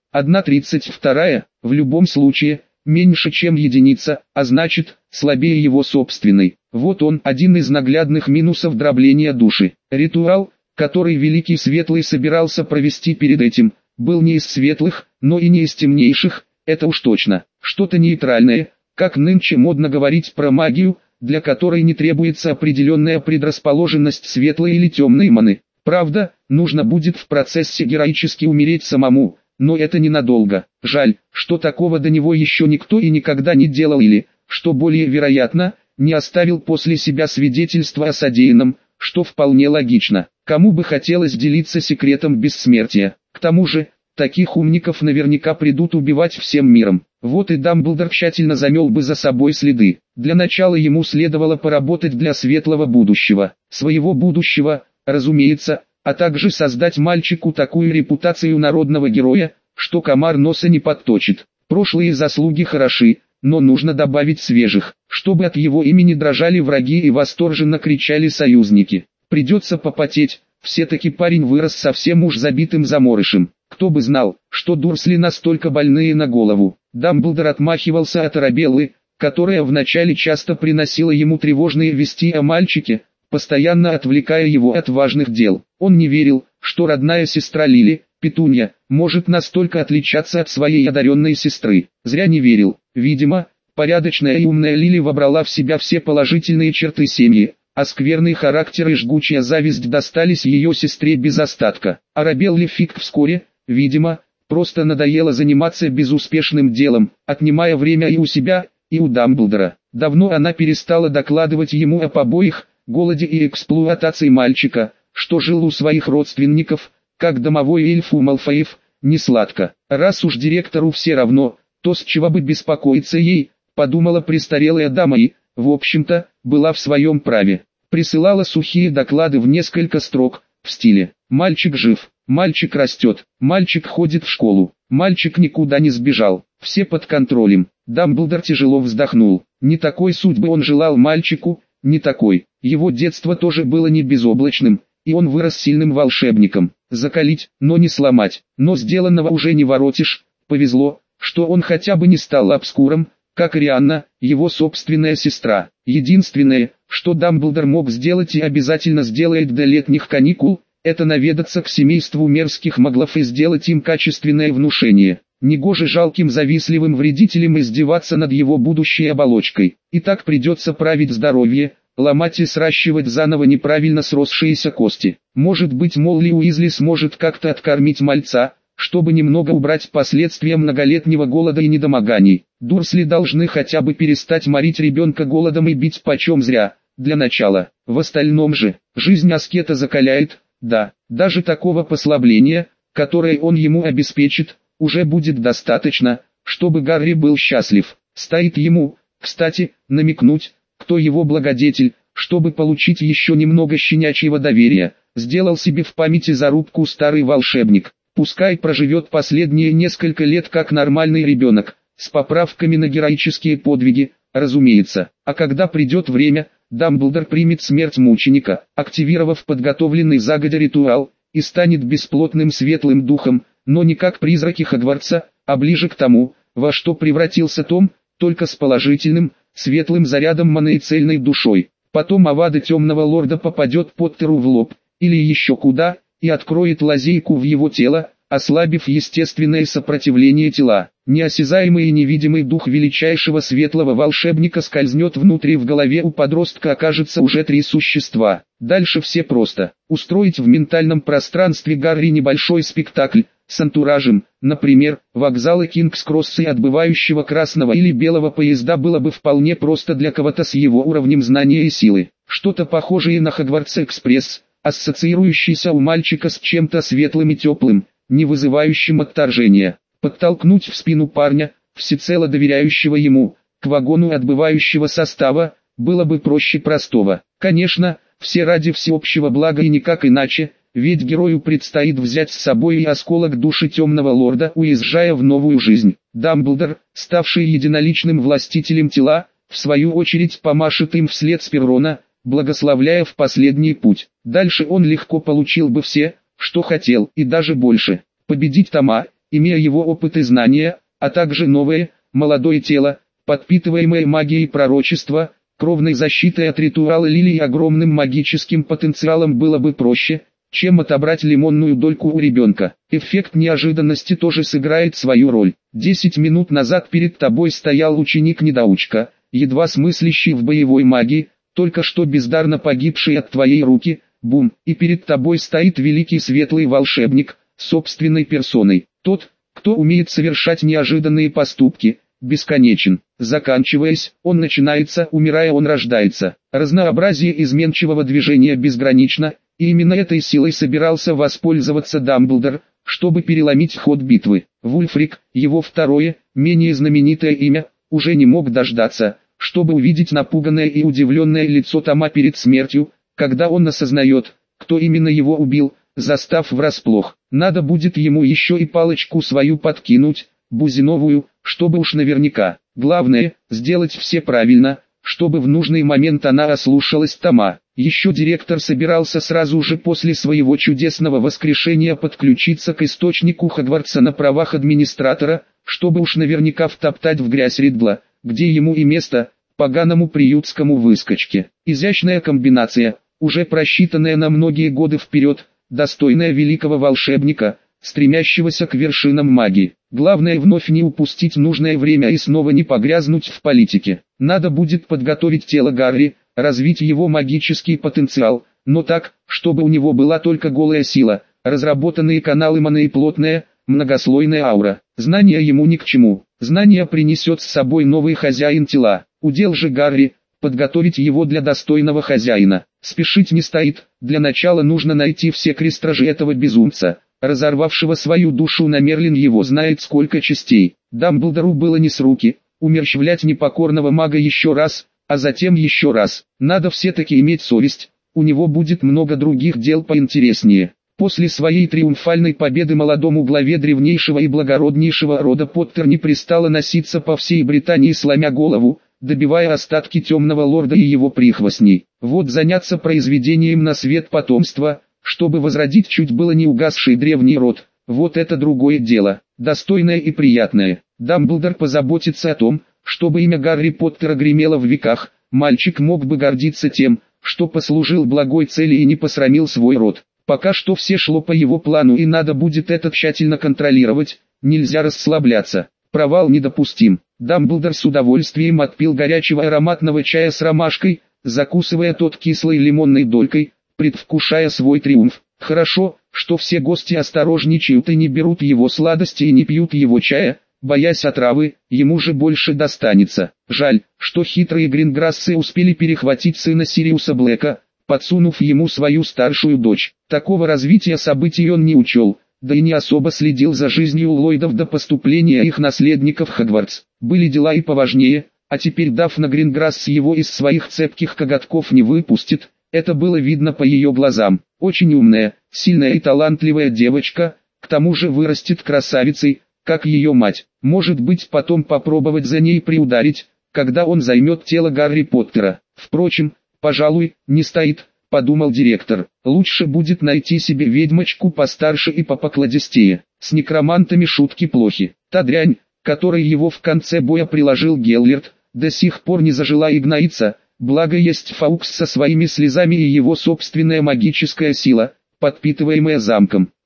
1/32, в любом случае, меньше чем единица, а значит, слабее его собственной. Вот он, один из наглядных минусов дробления души. Ритуал, который Великий Светлый собирался провести перед этим, был не из светлых, но и не из темнейших, это уж точно. Что-то нейтральное, как нынче модно говорить про магию, для которой не требуется определенная предрасположенность светлой или темной маны. Правда, нужно будет в процессе героически умереть самому, но это ненадолго. Жаль, что такого до него еще никто и никогда не делал или, что более вероятно, не оставил после себя свидетельства о содеянном, что вполне логично. Кому бы хотелось делиться секретом бессмертия? К тому же, таких умников наверняка придут убивать всем миром. Вот и Дамблдор тщательно замел бы за собой следы. Для начала ему следовало поработать для светлого будущего. Своего будущего, разумеется, а также создать мальчику такую репутацию народного героя, что комар носа не подточит. Прошлые заслуги хороши, но нужно добавить свежих, чтобы от его имени дрожали враги и восторженно кричали союзники. Придется попотеть, все-таки парень вырос совсем уж забитым заморышем. Кто бы знал, что Дурсли настолько больные на голову. Дамблдор отмахивался от Арабеллы, которая вначале часто приносила ему тревожные вести о мальчике, постоянно отвлекая его от важных дел. Он не верил, что родная сестра Лили, Петунья, может настолько отличаться от своей одаренной сестры. Зря не верил. Видимо, порядочная и умная Лили вобрала в себя все положительные черты семьи, а скверный характер и жгучая зависть достались ее сестре без остатка. Арабелле фиг вскоре, видимо, просто надоело заниматься безуспешным делом, отнимая время и у себя, и у Дамблдора. Давно она перестала докладывать ему о побоях, голоде и эксплуатации мальчика, что жил у своих родственников, как домовой эльф у Малфоев, не сладко. Раз уж директору все равно, то с чего бы беспокоиться ей, подумала престарелая дама и, в общем-то, была в своем праве. Присылала сухие доклады в несколько строк, в стиле «Мальчик жив, мальчик растет, мальчик ходит в школу, мальчик никуда не сбежал, все под контролем». Дамблдор тяжело вздохнул. Не такой судьбы он желал мальчику, не такой. Его детство тоже было не безоблачным, и он вырос сильным волшебником. Закалить, но не сломать, но сделанного уже не воротишь. Повезло, что он хотя бы не стал обскуром, как Рианна, его собственная сестра. Единственное, что Дамблдор мог сделать и обязательно сделает до летних каникул, это наведаться к семейству мерзких маглов и сделать им качественное внушение. Негоже жалким завистливым вредителям издеваться над его будущей оболочкой. И так придется править здоровье, ломать и сращивать заново неправильно сросшиеся кости. Может быть, Молли Уизли сможет как-то откормить мальца, чтобы немного убрать последствия многолетнего голода и недомоганий. Дурсли должны хотя бы перестать морить ребенка голодом и бить почем зря, для начала. В остальном же, жизнь аскета закаляет, да, даже такого послабления, которое он ему обеспечит, уже будет достаточно, чтобы Гарри был счастлив. Стоит ему, кстати, намекнуть, кто его благодетель, чтобы получить еще немного щенячьего доверия. Сделал себе в памяти зарубку старый волшебник. Пускай проживет последние несколько лет как нормальный ребенок, с поправками на героические подвиги, разумеется. А когда придет время, Дамблдор примет смерть мученика, активировав подготовленный загодя ритуал, и станет бесплотным светлым духом, но не как призраки Хогвартса, а ближе к тому, во что превратился Том, только с положительным, светлым зарядом маны и цельной душой. Потом Авада Темного Лорда попадет Поттеру в лоб, или еще куда, и откроет лазейку в его тело, ослабив естественное сопротивление тела. Неосязаемый и невидимый дух величайшего светлого волшебника скользнет внутрь, и в голове у подростка окажется уже 3 существа. Дальше все просто. Устроить в ментальном пространстве Гарри небольшой спектакль с антуражем, например, вокзалы Кингс-Кросса и отбывающего красного или белого поезда было бы вполне просто для кого-то с его уровнем знания и силы. Что-то похожее на Хогвартс-экспресс, ассоциирующийся у мальчика с чем-то светлым и теплым, не вызывающим отторжения. Подтолкнуть в спину парня, всецело доверяющего ему, к вагону отбывающего состава, было бы проще простого. Конечно, все ради всеобщего блага и никак иначе, ведь герою предстоит взять с собой и осколок души темного лорда, уезжая в новую жизнь. Дамблдор, ставший единоличным властителем тела, в свою очередь помашет им вслед с перрона, благословляя в последний путь. Дальше он легко получил бы все, что хотел, и даже больше. Победить Тома, имея его опыт и знания, а также новое, молодое тело, подпитываемое магией пророчества, кровной защитой от ритуала лилии и огромным магическим потенциалом было бы проще, чем отобрать лимонную дольку у ребенка. Эффект неожиданности тоже сыграет свою роль. 10 минут назад перед тобой стоял ученик-недоучка, едва смыслящий в боевой магии, только что бездарно погибший от твоей руки, бум, и перед тобой стоит великий светлый волшебник, собственной персоной. Тот, кто умеет совершать неожиданные поступки, бесконечен. Заканчиваясь, он начинается, умирая он рождается. Разнообразие изменчивого движения безгранично, и именно этой силой собирался воспользоваться Дамблдор, чтобы переломить ход битвы. Вульфрик, его второе, менее знаменитое имя, уже не мог дождаться, чтобы увидеть напуганное и удивленное лицо Тома перед смертью, когда он осознает, кто именно его убил, застав врасплох. Надо будет ему еще и палочку свою подкинуть, бузиновую, чтобы уж наверняка. Главное, сделать все правильно, чтобы в нужный момент она ослушалась Тома. Еще директор собирался сразу же после своего чудесного воскрешения подключиться к источнику Хогвартса на правах администратора, чтобы уж наверняка втоптать в грязь Риддла, где ему и место, поганому приютскому выскочке. Изящная комбинация, уже просчитанная на многие годы вперед, достойная великого волшебника, стремящегося к вершинам магии. Главное вновь не упустить нужное время и снова не погрязнуть в политике. Надо будет подготовить тело Гарри, развить его магический потенциал, но так, чтобы у него была только голая сила, разработанные каналы маны и плотная, многослойная аура. Знания ему ни к чему. Знания принесет с собой новый хозяин тела. Удел же Гарри, подготовить его для достойного хозяина. Спешить не стоит, для начала нужно найти все крестражи этого безумца, разорвавшего свою душу на Мерлин его знает сколько частей. Дамблдору было не с руки, умерщвлять непокорного мага еще раз, а затем еще раз. Надо все-таки иметь совесть, у него будет много других дел поинтереснее. После своей триумфальной победы молодому главе древнейшего и благороднейшего рода Поттер не пристало носиться по всей Британии сломя голову, добивая остатки темного лорда и его прихвостней. Вот заняться произведением на свет потомства, чтобы возродить чуть было не угасший древний род, вот это другое дело, достойное и приятное. Дамблдор позаботится о том, чтобы имя Гарри Поттера гремело в веках, мальчик мог бы гордиться тем, что послужил благой цели и не посрамил свой род. Пока что все шло по его плану и надо будет это тщательно контролировать, нельзя расслабляться. Провал недопустим. Дамблдор с удовольствием отпил горячего ароматного чая с ромашкой, закусывая тот кислой лимонной долькой, предвкушая свой триумф. Хорошо, что все гости осторожничают и не берут его сладости и не пьют его чая, боясь отравы, ему же больше достанется. Жаль, что хитрые Гринграссы успели перехватить сына Сириуса Блэка, подсунув ему свою старшую дочь. Такого развития событий он не учел, да и не особо следил за жизнью Ллойдов до поступления их наследников в Хогвартс. Были дела и поважнее, а теперь Дафна Гринграсс его из своих цепких коготков не выпустит, это было видно по ее глазам. Очень умная, сильная и талантливая девочка, к тому же вырастет красавицей, как ее мать. Может быть потом попробовать за ней приударить, когда он займет тело Гарри Поттера. Впрочем, пожалуй, не стоит, подумал директор. Лучше будет найти себе ведьмочку постарше и попокладистее. С некромантами шутки плохи. Та дрянь, которой его в конце боя приложил Геллерт, до сих пор не зажила и гноится, благо есть Фаукс со своими слезами и его собственная магическая сила, подпитываемая замком.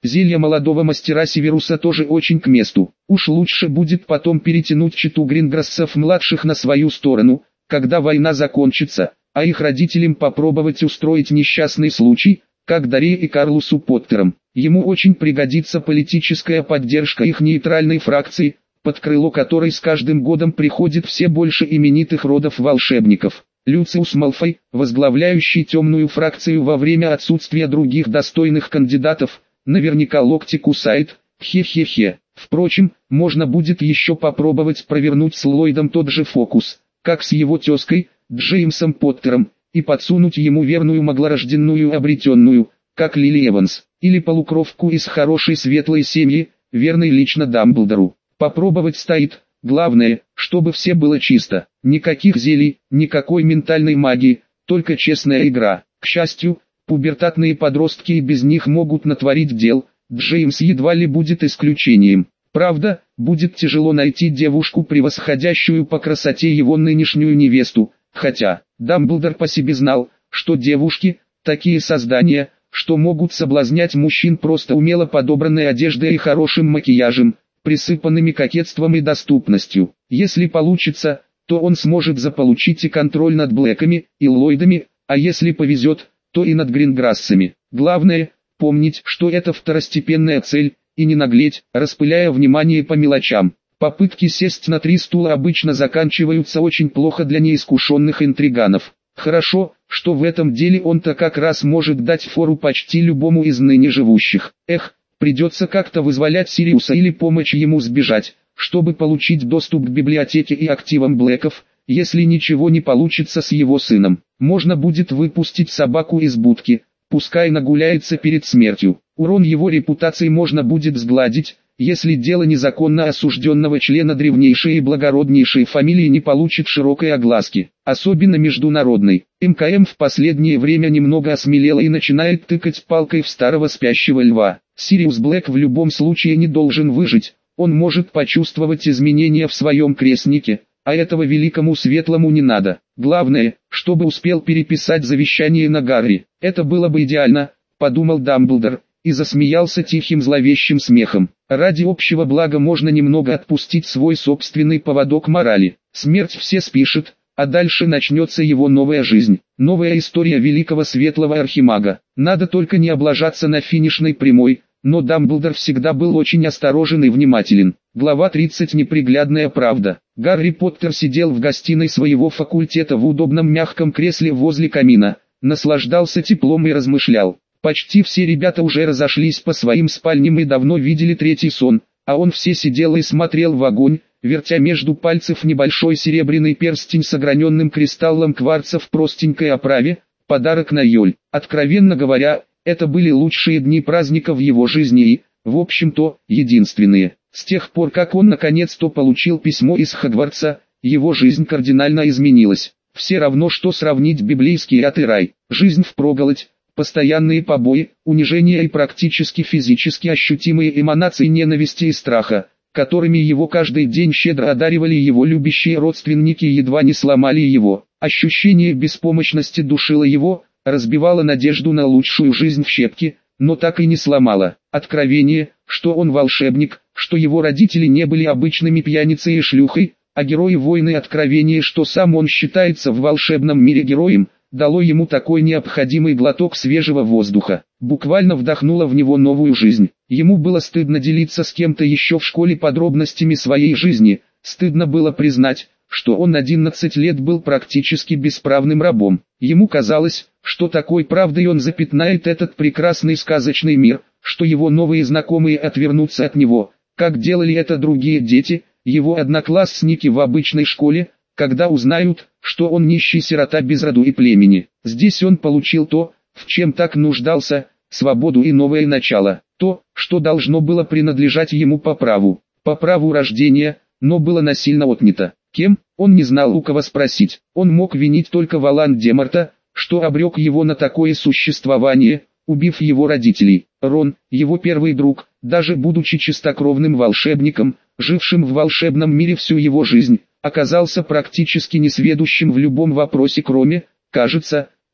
Зелье молодого мастера Северуса тоже очень к месту. Уж лучше будет потом перетянуть чету Гринграссов-младших на свою сторону, когда война закончится, а их родителям попробовать устроить несчастный случай, как Дарье и Карлусу Поттерам. Ему очень пригодится политическая поддержка их нейтральной фракции, под крыло которой с каждым годом приходит все больше именитых родов волшебников. Люциус Малфой, возглавляющий темную фракцию во время отсутствия других достойных кандидатов, наверняка локти кусает, хе-хе-хе. Впрочем, можно будет еще попробовать провернуть с Ллойдом тот же фокус, как с его тезкой, Джеймсом Поттером, и подсунуть ему верную маглорожденную обретенную, как Лили Эванс, или полукровку из хорошей светлой семьи, верной лично Дамблдору. Попробовать стоит, главное, чтобы все было чисто, никаких зелий, никакой ментальной магии, только честная игра. К счастью, пубертатные подростки и без них могут натворить дел, Джеймс едва ли будет исключением. Правда, будет тяжело найти девушку, превосходящую по красоте его нынешнюю невесту, хотя, Дамблдор по себе знал, что девушки, такие создания, что могут соблазнять мужчин просто умело подобранной одеждой и хорошим макияжем, присыпанными кокетством и доступностью. Если получится, то он сможет заполучить и контроль над Блэками и Ллойдами, а если повезет, то и над Гринграссами. Главное, помнить, что это второстепенная цель, и не наглеть, распыляя внимание по мелочам. Попытки сесть на 3 стула обычно заканчиваются очень плохо для неискушенных интриганов. Хорошо, что в этом деле он-то как раз может дать фору почти любому из ныне живущих. Придется как-то вызволять Сириуса или помочь ему сбежать, чтобы получить доступ к библиотеке и активам Блэков. Если ничего не получится с его сыном, можно будет выпустить собаку из будки, пускай нагуляется перед смертью. Урон его репутации можно будет сгладить, если дело незаконно осужденного члена древнейшей и благороднейшей фамилии не получит широкой огласки, особенно международной. МКМ в последнее время немного осмелела и начинает тыкать палкой в старого спящего льва. Сириус Блэк в любом случае не должен выжить, он может почувствовать изменения в своем крестнике, а этого великому светлому не надо. Главное, чтобы успел переписать завещание на Гарри. Это было бы идеально, подумал Дамблдор, и засмеялся тихим зловещим смехом. Ради общего блага можно немного отпустить свой собственный поводок морали. Смерть все спишет, а дальше начнется его новая жизнь. Новая история великого светлого архимага. Надо только не облажаться на финишной прямой, но Дамблдор всегда был очень осторожен и внимателен. Глава 30. Неприглядная правда. Гарри Поттер сидел в гостиной своего факультета в удобном мягком кресле возле камина, наслаждался теплом и размышлял. Почти все ребята уже разошлись по своим спальням и давно видели третий сон, а он все сидел и смотрел в огонь, вертя между пальцев небольшой серебряный перстень с ограненным кристаллом кварца в простенькой оправе, подарок на Йоль. Откровенно говоря, это были лучшие дни праздника в его жизни и, в общем-то, единственные. С тех пор, как он наконец-то получил письмо из Хогвартса, его жизнь кардинально изменилась. Все равно, что сравнить библейский ад и рай. Жизнь впроголодь, постоянные побои, унижения и практически физически ощутимые эманации ненависти и страха, которыми его каждый день щедро одаривали его любящие родственники, едва не сломали его. Ощущение беспомощности душило его, разбивало надежду на лучшую жизнь в щепки, но так и не сломало. Откровение, что он волшебник, что его родители не были обычными пьяницей и шлюхой, а герои войны, откровение, что сам он считается в волшебном мире героем, дало ему такой необходимый глоток свежего воздуха, буквально вдохнуло в него новую жизнь. Ему было стыдно делиться с кем-то еще в школе подробностями своей жизни, стыдно было признать, что он 11 лет был практически бесправным рабом. Ему казалось, что такой правдой он запятнает этот прекрасный сказочный мир, что его новые знакомые отвернутся от него, как делали это другие дети, его одноклассники в обычной школе, когда узнают, что он нищий сирота без роду и племени. Здесь он получил то, в чем так нуждался, свободу и новое начало, то, что должно было принадлежать ему по праву рождения, но было насильно отнято. Кем? Он не знал, у кого спросить. Он мог винить только Волан-де-Морта, что обрек его на такое существование, убив его родителей. Рон, его первый друг, даже будучи чистокровным волшебником, жившим в волшебном мире всю его жизнь, оказался практически несведущим в любом вопросе, кроме, кажется,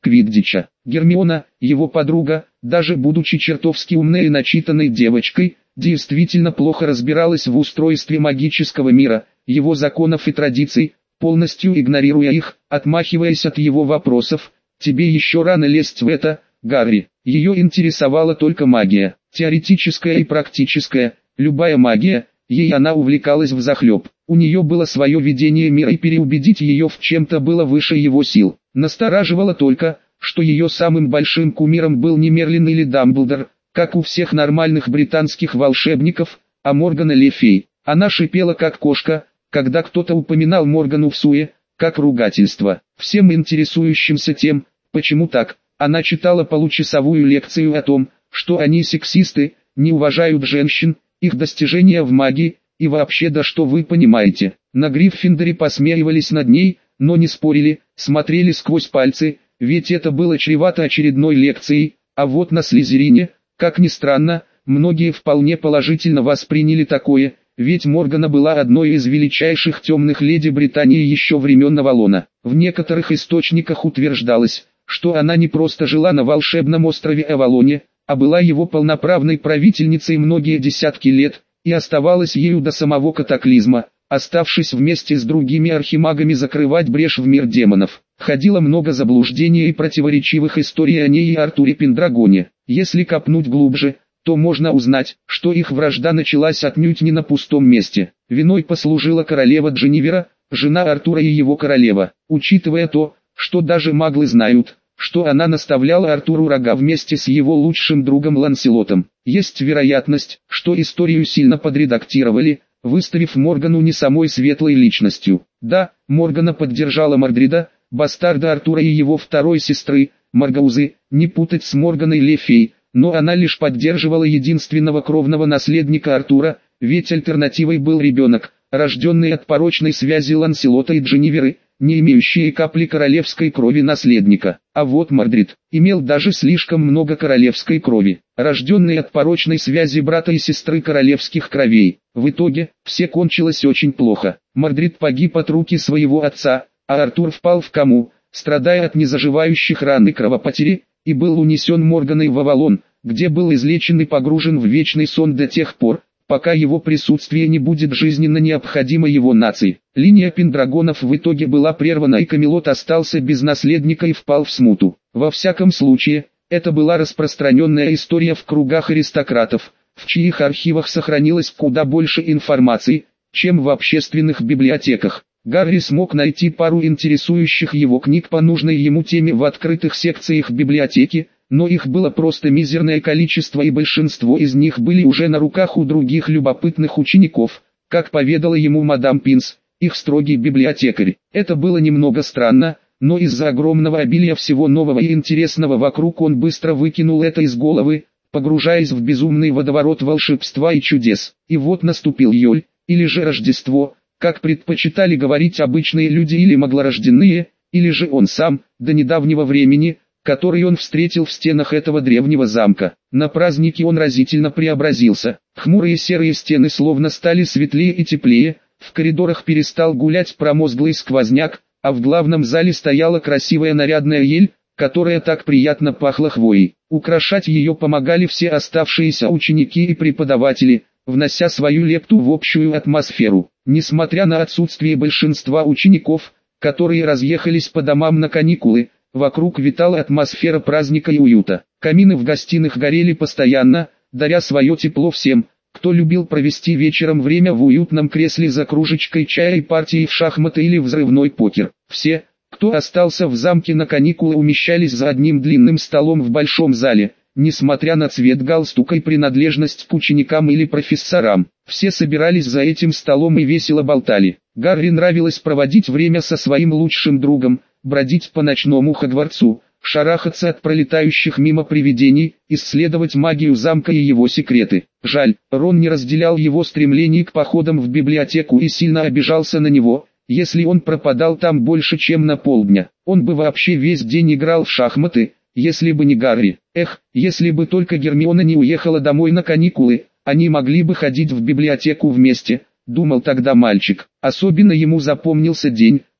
квиддича. Гермиона, его подруга, даже будучи чертовски умной и начитанной девочкой, действительно плохо разбиралась в устройстве магического мира, его законов и традиций, полностью игнорируя их, отмахиваясь от его вопросов. «Тебе еще рано лезть в это, Гарри». Ее интересовала только магия, теоретическая и практическая, любая магия, ей она увлекалась взахлеб. У нее было свое видение мира, и переубедить ее в чем-то было выше его сил. Настораживало только, что ее самым большим кумиром был не Мерлин или Дамблдор, как у всех нормальных британских волшебников, а Морган Le Fay. Она шипела как кошка, когда кто-то упоминал Моргану в суе, как ругательство. Всем интересующимся тем, почему так, она читала получасовую лекцию о том, что они сексисты, не уважают женщин, их достижения в магии, и вообще, да что вы понимаете. На Гриффиндоре посмеивались над ней, но не спорили, смотрели сквозь пальцы, ведь это было чревато очередной лекцией, а вот на Слизерине, как ни странно, многие вполне положительно восприняли такое, ведь Моргана была одной из величайших темных леди Британии еще времен Авалона. В некоторых источниках утверждалось, что она не просто жила на волшебном острове Авалоне, а была его полноправной правительницей многие десятки лет, и оставалась ею до самого катаклизма, оставшись вместе с другими архимагами закрывать брешь в мир демонов. Ходило много заблуждений и противоречивых историй о ней и Артуре Пендрагоне. Если копнуть глубже, то можно узнать, что их вражда началась отнюдь не на пустом месте. Виной послужила королева Дженнивера, жена Артура и его королева. Учитывая то, что даже маглы знают, что она наставляла Артуру рога вместе с его лучшим другом Ланселотом, есть вероятность, что историю сильно подредактировали, выставив Моргану не самой светлой личностью. Да, Моргана поддержала Мордрида, бастарда Артура и его второй сестры, Маргаузы, не путать с Морганой Le Fay, но она лишь поддерживала единственного кровного наследника Артура, ведь альтернативой был ребенок, рожденный от порочной связи Ланселота и Дженниверы, не имеющие капли королевской крови наследника. А вот Мордрид имел даже слишком много королевской крови, рожденный от порочной связи брата и сестры королевских кровей. В итоге, все кончилось очень плохо. Мордрид погиб от руки своего отца, а Артур впал в кому, страдая от незаживающих ран и кровопотери, и был унесен Морганой в Авалон, где был излечен и погружен в вечный сон до тех пор, пока его присутствие не будет жизненно необходимо его нации. Линия Пендрагонов в итоге была прервана, и Камелот остался без наследника и впал в смуту. Во всяком случае, это была распространенная история в кругах аристократов, в чьих архивах сохранилось куда больше информации, чем в общественных библиотеках. Гарри смог найти пару интересующих его книг по нужной ему теме в открытых секциях библиотеки, но их было просто мизерное количество, и большинство из них были уже на руках у других любопытных учеников, как поведала ему мадам Пинс, их строгий библиотекарь. Это было немного странно, но из-за огромного обилия всего нового и интересного вокруг он быстро выкинул это из головы, погружаясь в безумный водоворот волшебства и чудес. И вот наступил Йоль, или же Рождество, как предпочитали говорить обычные люди или маглорожденные, или же он сам, до недавнего времени, который он встретил в стенах этого древнего замка. На празднике он разительно преобразился. Хмурые серые стены словно стали светлее и теплее, в коридорах перестал гулять промозглый сквозняк, а в главном зале стояла красивая нарядная ель, которая так приятно пахла хвоей. Украшать ее помогали все оставшиеся ученики и преподаватели, внося свою лепту в общую атмосферу. Несмотря на отсутствие большинства учеников, которые разъехались по домам на каникулы, вокруг витала атмосфера праздника и уюта. Камины в гостиных горели постоянно, даря свое тепло всем, кто любил провести вечером время в уютном кресле за кружечкой чая и партией в шахматы или взрывной покер. Все, кто остался в замке на каникулы, умещались за одним длинным столом в большом зале, несмотря на цвет галстука и принадлежность к ученикам или профессорам. Все собирались за этим столом и весело болтали. Гарри нравилось проводить время со своим лучшим другом, бродить по ночному Хогвартсу, шарахаться от пролетающих мимо привидений, исследовать магию замка и его секреты. Жаль, Рон не разделял его стремлений к походам в библиотеку и сильно обижался на него, если он пропадал там больше чем на полдня. Он бы вообще весь день играл в шахматы, если бы не Гарри. Эх, если бы только Гермиона не уехала домой на каникулы, они могли бы ходить в библиотеку вместе, думал тогда мальчик. Особенно ему запомнился день,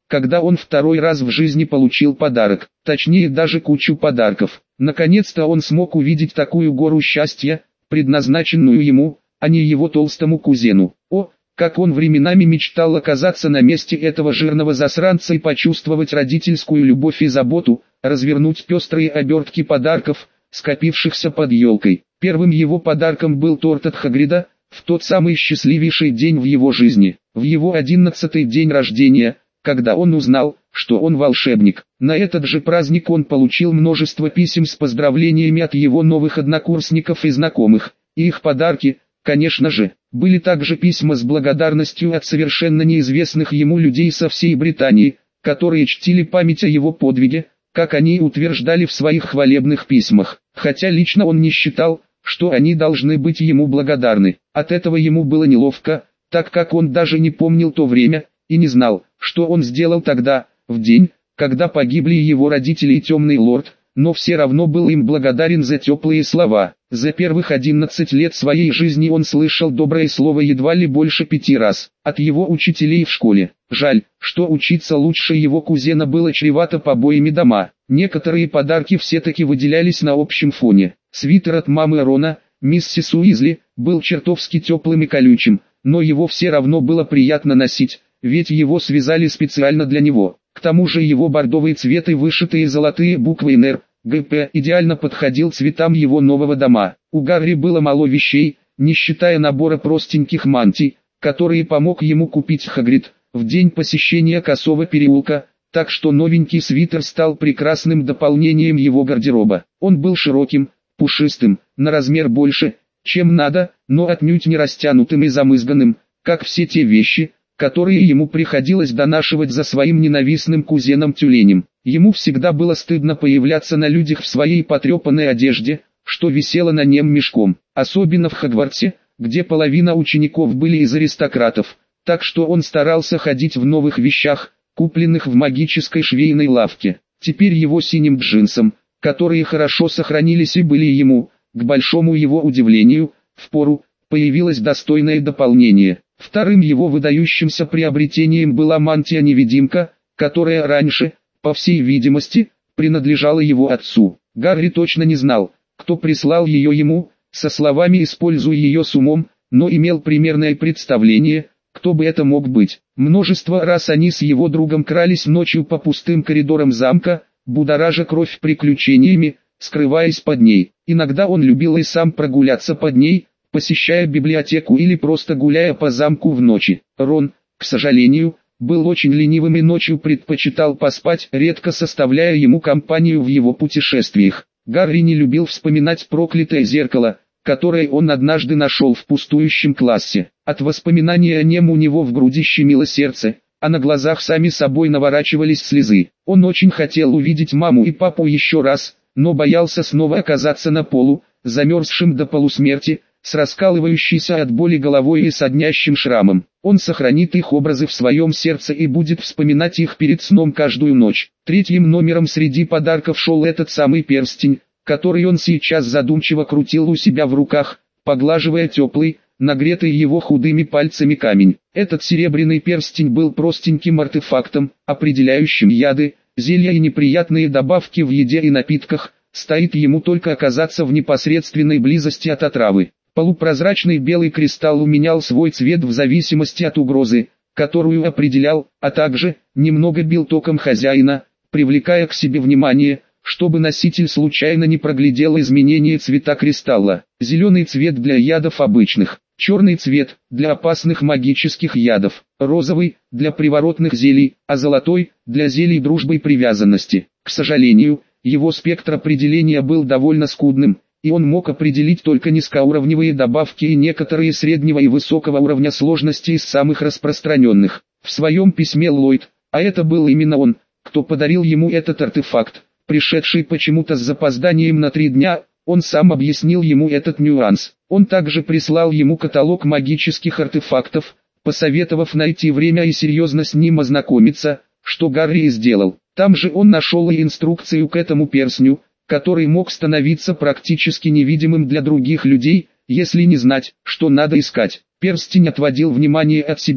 когда он второй раз в жизни получил подарок, точнее даже кучу подарков. Наконец-то он смог увидеть такую гору счастья, предназначенную ему, а не его толстому кузену. О, как он временами мечтал оказаться на месте этого жирного засранца и почувствовать родительскую любовь и заботу, развернуть пестрые обертки подарков, скопившихся под елкой. Первым его подарком был торт от Хагрида, в тот самый счастливейший день в его жизни, в его 11-й день рождения, когда он узнал, что он волшебник. На этот же праздник он получил множество писем с поздравлениями от его новых однокурсников и знакомых, и их подарки, конечно же, были также письма с благодарностью от совершенно неизвестных ему людей со всей Британии, которые чтили память о его подвиге, как они утверждали в своих хвалебных письмах, хотя лично он не считал, что они должны быть ему благодарны. От этого ему было неловко, так как он даже не помнил то время, и не знал, что он сделал тогда, в день, когда погибли его родители и темный лорд, но все равно был им благодарен за теплые слова. За первых 11 лет своей жизни он слышал доброе слово едва ли больше 5 раз, от его учителей в школе. Жаль, что учиться лучше его кузена было чревато побоями дома. Некоторые подарки все-таки выделялись на общем фоне. Свитер от мамы Рона, миссис Уизли, был чертовски теплым и колючим, но его все равно было приятно носить, ведь его связали специально для него. К тому же его бордовый цвет и вышитые золотые буквы НР, ГП идеально подходил цветам его нового дома. У Гарри было мало вещей, не считая набора простеньких мантий, которые помог ему купить Хагрид в день посещения Косого переулка, так что новенький свитер стал прекрасным дополнением его гардероба. Он был широким, пушистым, на размер больше, чем надо, но отнюдь не растянутым и замызганным, как все те вещи, которые ему приходилось донашивать за своим ненавистным кузеном-тюленем. Ему всегда было стыдно появляться на людях в своей потрепанной одежде, что висело на нем мешком, особенно в Хогвартсе, где половина учеников были из аристократов, так что он старался ходить в новых вещах, купленных в магической швейной лавке. Теперь его синим джинсам, которые хорошо сохранились и были ему, к большому его удивлению, впору, появилось достойное дополнение. Вторым его выдающимся приобретением была мантия-невидимка, которая раньше, по всей видимости, принадлежала его отцу. Гарри точно не знал, кто прислал ее ему, со словами «используй ее с умом», но имел примерное представление, кто бы это мог быть. Множество раз они с его другом крались ночью по пустым коридорам замка, будоража кровь приключениями, скрываясь под ней. Иногда он любил и сам прогуляться под ней, посещая библиотеку или просто гуляя по замку в ночи. Рон, к сожалению, был очень ленивым и ночью предпочитал поспать, редко составляя ему компанию в его путешествиях. Гарри не любил вспоминать проклятое зеркало, которое он однажды нашел в пустующем классе. От воспоминания о нем у него в груди щемило сердце, а на глазах сами собой наворачивались слезы. Он очень хотел увидеть маму и папу еще раз, но боялся снова оказаться на полу, замерзшим до полусмерти, с раскалывающейся от боли головой и соднящим шрамом. Он сохранит их образы в своем сердце и будет вспоминать их перед сном каждую ночь. Третьим номером среди подарков шел этот самый перстень, который он сейчас задумчиво крутил у себя в руках, поглаживая теплый, нагретый его худыми пальцами камень. Этот серебряный перстень был простеньким артефактом, определяющим яды, зелья и неприятные добавки в еде и напитках, стоит ему только оказаться в непосредственной близости от отравы. Полупрозрачный белый кристалл менял свой цвет в зависимости от угрозы, которую определял, а также немного бил током хозяина, привлекая к себе внимание, чтобы носитель случайно не проглядел изменение цвета кристалла. Зеленый цвет для ядов обычных, черный цвет для опасных магических ядов, розовый для приворотных зелий, а золотой для зелий дружбы и привязанности. К сожалению, его спектр определения был довольно скудным, и он мог определить только низкоуровневые добавки и некоторые среднего и высокого уровня сложности из самых распространенных. В своем письме Ллойд, а это был именно он, кто подарил ему этот артефакт, пришедший почему-то с запозданием на 3 дня, он сам объяснил ему этот нюанс. Он также прислал ему каталог магических артефактов, посоветовав найти время и серьезно с ним ознакомиться, что Гарри и сделал. Там же он нашел и инструкцию к этому перстню, который мог становиться практически невидимым для других людей, если не знать, что надо искать. Перстень отводил внимание от себя,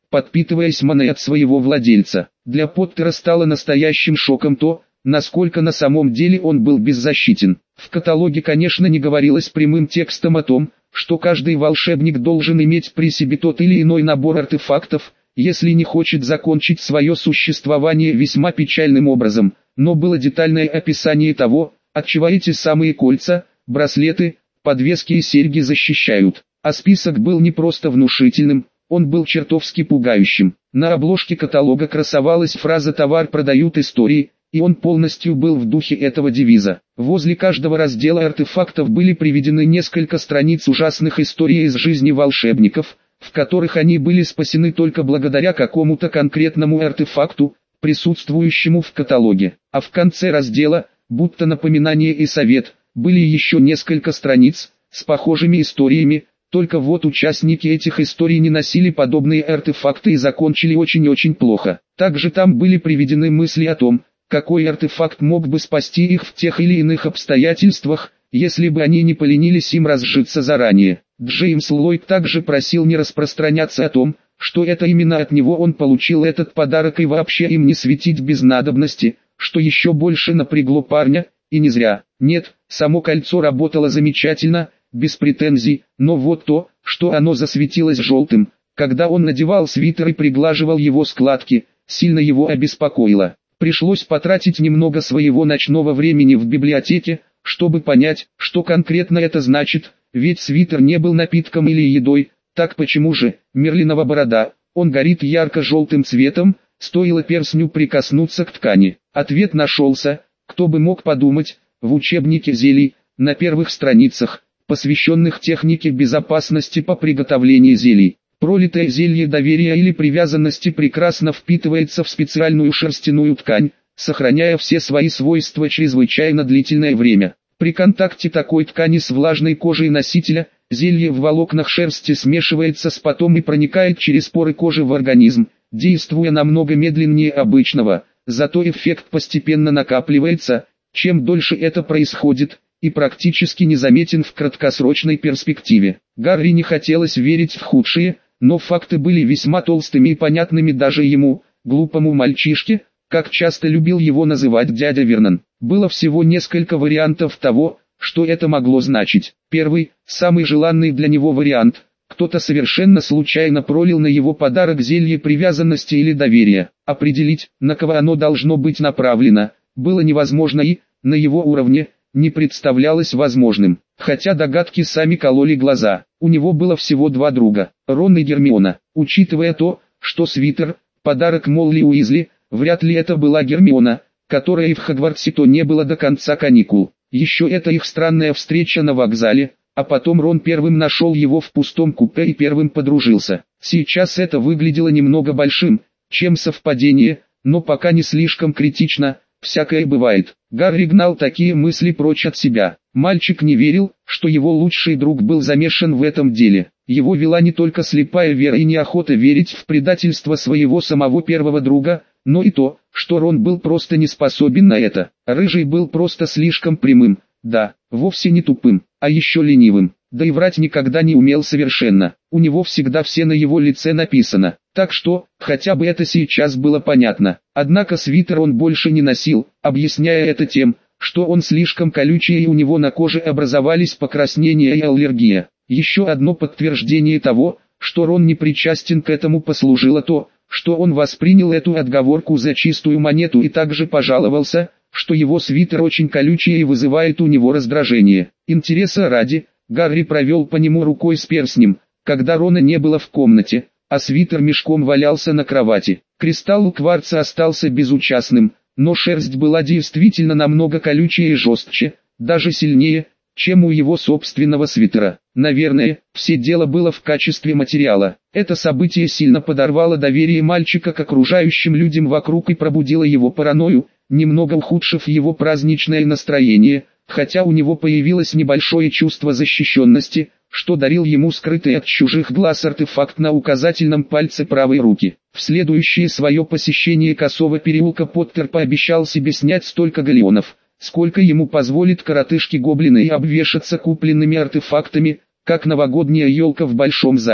подпитываясь маной от своего владельца. Для Поттера стало настоящим шоком то, насколько на самом деле он был беззащитен. В каталоге, конечно, не говорилось прямым текстом о том, что каждый волшебник должен иметь при себе тот или иной набор артефактов, если не хочет закончить свое существование весьма печальным образом, но было детальное описание того, от чего эти самые кольца, браслеты, подвески и серьги защищают. А список был не просто внушительным, он был чертовски пугающим. На обложке каталога красовалась фраза «Товар продают истории», и он полностью был в духе этого девиза. Возле каждого раздела артефактов были приведены несколько страниц ужасных историй из жизни волшебников, в которых они были спасены только благодаря какому-то конкретному артефакту, присутствующему в каталоге. А в конце раздела, будто напоминание и совет, были еще несколько страниц с похожими историями, только вот участники этих историй не носили подобные артефакты и закончили очень-очень плохо. Также там были приведены мысли о том, какой артефакт мог бы спасти их в тех или иных обстоятельствах, если бы они не поленились им разжиться заранее. Джеймс Ллойд также просил не распространяться о том, что это именно от него он получил этот подарок и вообще им не светить без надобности, что еще больше напрягло парня, и не зря. Нет, само кольцо работало замечательно, без претензий, но вот то, что оно засветилось желтым, когда он надевал свитер и приглаживал его складки, сильно его обеспокоило. Пришлось потратить немного своего ночного времени в библиотеке, чтобы понять, что конкретно это значит, ведь свитер не был напитком или едой, так почему же, Мерлинова борода, он горит ярко-желтым цветом, стоило перстню прикоснуться к ткани. Ответ нашелся, кто бы мог подумать, в учебнике зелий, на первых страницах, посвященных технике безопасности по приготовлению зелий. Пролитое зелье доверия или привязанности прекрасно впитывается в специальную шерстяную ткань, сохраняя все свои свойства чрезвычайно длительное время. При контакте такой ткани с влажной кожей носителя, зелье в волокнах шерсти смешивается с потом и проникает через поры кожи в организм, действуя намного медленнее обычного, зато эффект постепенно накапливается, чем дольше это происходит, и практически незаметен в краткосрочной перспективе. Гарри не хотелось верить в худшее, но факты были весьма толстыми и понятными даже ему, глупому мальчишке, как часто любил его называть дядя Вернон. Было всего несколько вариантов того, что это могло значить. Первый, самый желанный для него вариант: кто-то совершенно случайно пролил на его подарок зелье привязанности или доверия. Определить, на кого оно должно быть направлено, было невозможно и, на его уровне, не представлялось возможным. Хотя догадки сами кололи глаза. У него было всего два друга, Рон и Гермиона. Учитывая то, что свитер – подарок Молли Уизли, вряд ли это была Гермиона, которая и в Хогвартсе-то не было до конца каникул. Еще это их странная встреча на вокзале, а потом Рон первым нашел его в пустом купе и первым подружился. Сейчас это выглядело немного большим, чем совпадение, но пока не слишком критично. Всякое бывает. Гарри гнал такие мысли прочь от себя. Мальчик не верил, что его лучший друг был замешан в этом деле. Его вела не только слепая вера и неохота верить в предательство своего самого первого друга, но и то, что Рон был просто не способен на это. Рыжий был просто слишком прямым, да, вовсе не тупым, а еще ленивым. Да и врать никогда не умел совершенно. У него всегда все на его лице написано. Так что, хотя бы это сейчас было понятно. Однако свитер он больше не носил, объясняя это тем, что он слишком колючий и у него на коже образовались покраснения и аллергия. Еще одно подтверждение того, что Рон не причастен к этому, послужило то, что он воспринял эту отговорку за чистую монету и также пожаловался, что его свитер очень колючий и вызывает у него раздражение. Интереса ради, Гарри провел по нему рукой с перстнем, когда Рона не было в комнате, а свитер мешком валялся на кровати. Кристалл кварца остался безучастным, но шерсть была действительно намного колючее и жестче, даже сильнее, чем у его собственного свитера. Наверное, все дело было в качестве материала. Это событие сильно подорвало доверие мальчика к окружающим людям вокруг и пробудило его паранойю, немного ухудшив его праздничное настроение, хотя у него появилось небольшое чувство защищенности, что дарил ему скрытый от чужих глаз артефакт на указательном пальце правой руки. В следующее свое посещение Косого переулка Поттер пообещал себе снять столько галеонов, сколько ему позволит коротышки-гоблины, и обвешаться купленными артефактами, как новогодняя елка в большом зале.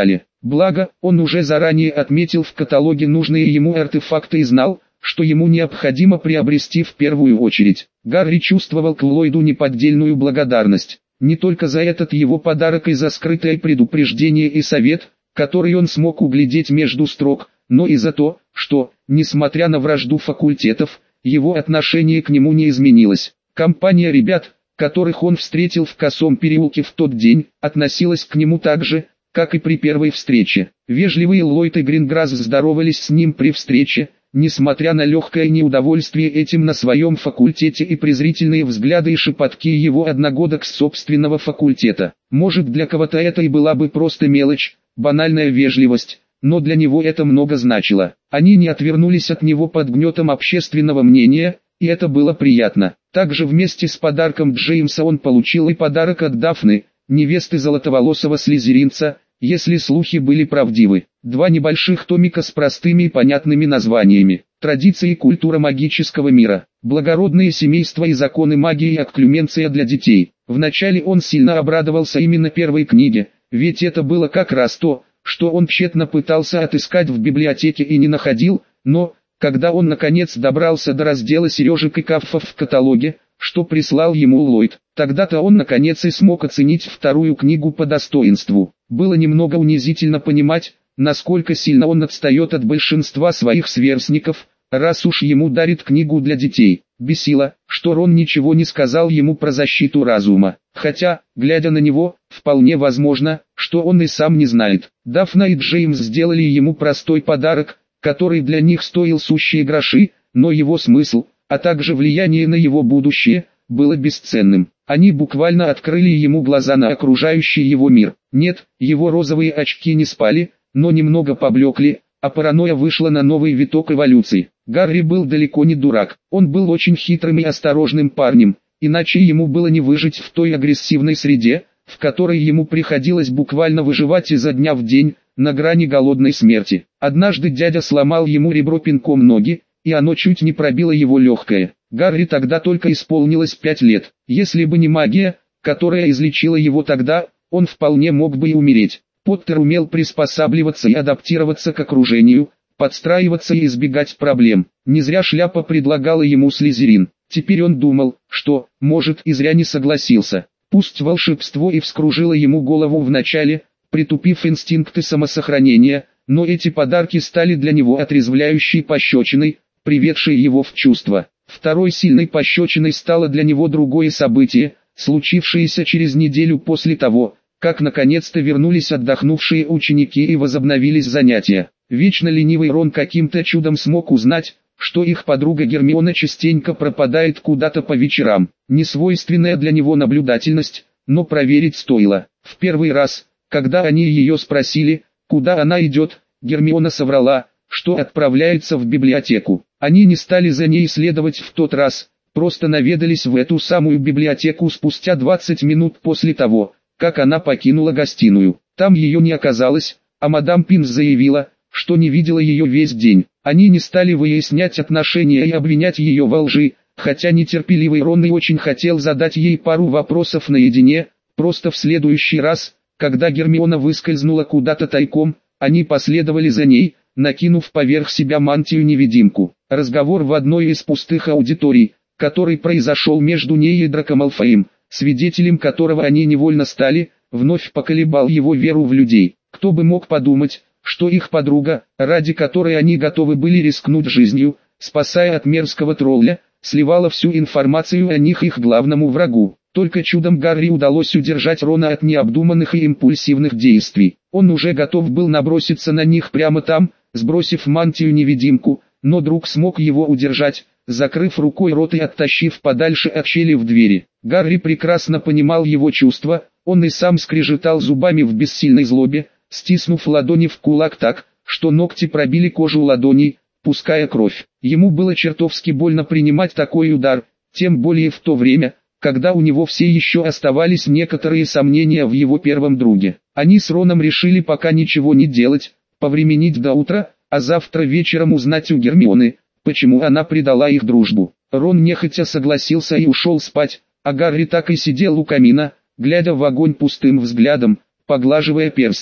Благо, он уже заранее отметил в каталоге нужные ему артефакты и знал, что ему необходимо приобрести в первую очередь. Гарри чувствовал к Ллойду неподдельную благодарность. Не только за этот его подарок и за скрытое предупреждение и совет, который он смог углядеть между строк, но и за то, что, несмотря на вражду факультетов, его отношение к нему не изменилось. Компания ребят, которых он встретил в Косом переулке в тот день, относилась к нему так же, как и при первой встрече. Вежливые Ллойд и Гринграсс здоровались с ним при встрече, несмотря на легкое неудовольствие этим на своем факультете и презрительные взгляды и шепотки его одногодок с собственного факультета. Может, для кого-то это и была бы просто мелочь, банальная вежливость, но для него это много значило. Они не отвернулись от него под гнетом общественного мнения, и это было приятно. Также вместе с подарком Джеймса он получил и подарок от Дафны, невесты золотоволосого слизеринца, если слухи были правдивы. 2 небольших томика с простыми и понятными названиями. Традиции и культура магического мира. Благородные семейства и законы магии и окклюменция для детей. Вначале он сильно обрадовался именно первой книге, ведь это было как раз то, что он тщетно пытался отыскать в библиотеке и не находил, но, когда он наконец добрался до раздела сережек и каффов в каталоге, что прислал ему Ллойд, тогда-то он наконец и смог оценить вторую книгу по достоинству. Было немного унизительно понимать, насколько сильно он отстает от большинства своих сверстников, раз уж ему дарит книгу для детей. Бесило, что Рон ничего не сказал ему про защиту разума, хотя, глядя на него, вполне возможно, что он и сам не знает. Дафна и Джеймс сделали ему простой подарок, который для них стоил сущие гроши, но его смысл, а также влияние на его будущее, было бесценным. Они буквально открыли ему глаза на окружающий его мир. Нет, его розовые очки не спали, но немного поблекли, а паранойя вышла на новый виток эволюции. Гарри был далеко не дурак, он был очень хитрым и осторожным парнем, иначе ему было не выжить в той агрессивной среде, в которой ему приходилось буквально выживать изо дня в день, на грани голодной смерти. Однажды дядя сломал ему ребро пинком ноги, и оно чуть не пробило его легкое. Гарри тогда только исполнилось 5 лет. Если бы не магия, которая излечила его тогда, он вполне мог бы и умереть. Поттер умел приспосабливаться и адаптироваться к окружению, подстраиваться и избегать проблем. Не зря шляпа предлагала ему Слизерин. Теперь он думал, что, может, и зря не согласился. Пусть волшебство и вскружило ему голову вначале, притупив инстинкты самосохранения, но эти подарки стали для него отрезвляющей пощечиной, приведшей его в чувство. Второй сильной пощечиной стало для него другое событие, случившееся через неделю после того, как наконец-то вернулись отдохнувшие ученики и возобновились занятия. Вечно ленивый Рон каким-то чудом смог узнать, что их подруга Гермиона частенько пропадает куда-то по вечерам. Несвойственная для него наблюдательность, но проверить стоило. В первый раз, когда они ее спросили, куда она идет, Гермиона соврала, что отправляется в библиотеку. Они не стали за ней следовать в тот раз, просто наведались в эту самую библиотеку спустя 20 минут после того, как она покинула гостиную. Там ее не оказалось, а мадам Пинс заявила, что не видела ее весь день. Они не стали выяснять отношения и обвинять ее во лжи, хотя нетерпеливый Рон и очень хотел задать ей пару вопросов наедине, просто в следующий раз, когда Гермиона выскользнула куда-то тайком, они последовали за ней, накинув поверх себя мантию-невидимку. Разговор в одной из пустых аудиторий, который произошел между ней и Драко Малфоем, свидетелем которого они невольно стали, вновь поколебал его веру в людей. Кто бы мог подумать, что их подруга, ради которой они готовы были рискнуть жизнью, спасая от мерзкого тролля, сливала всю информацию о них их главному врагу. Только чудом Гарри удалось удержать Рона от необдуманных и импульсивных действий. Он уже готов был наброситься на них прямо там, сбросив мантию-невидимку, но друг смог его удержать, закрыв рукой рот и оттащив подальше от щели в двери. Гарри прекрасно понимал его чувства, он и сам скрежетал зубами в бессильной злобе, стиснув ладони в кулак так, что ногти пробили кожу ладоней, пуская кровь. Ему было чертовски больно принимать такой удар, тем более в то время, когда у него все еще оставались некоторые сомнения в его первом друге. Они с Роном решили пока ничего не делать, повременить до утра, а завтра вечером узнать у Гермионы, почему она предала их дружбу. Рон нехотя согласился и ушел спать, а Гарри так и сидел у камина, глядя в огонь пустым взглядом, поглаживая перстень.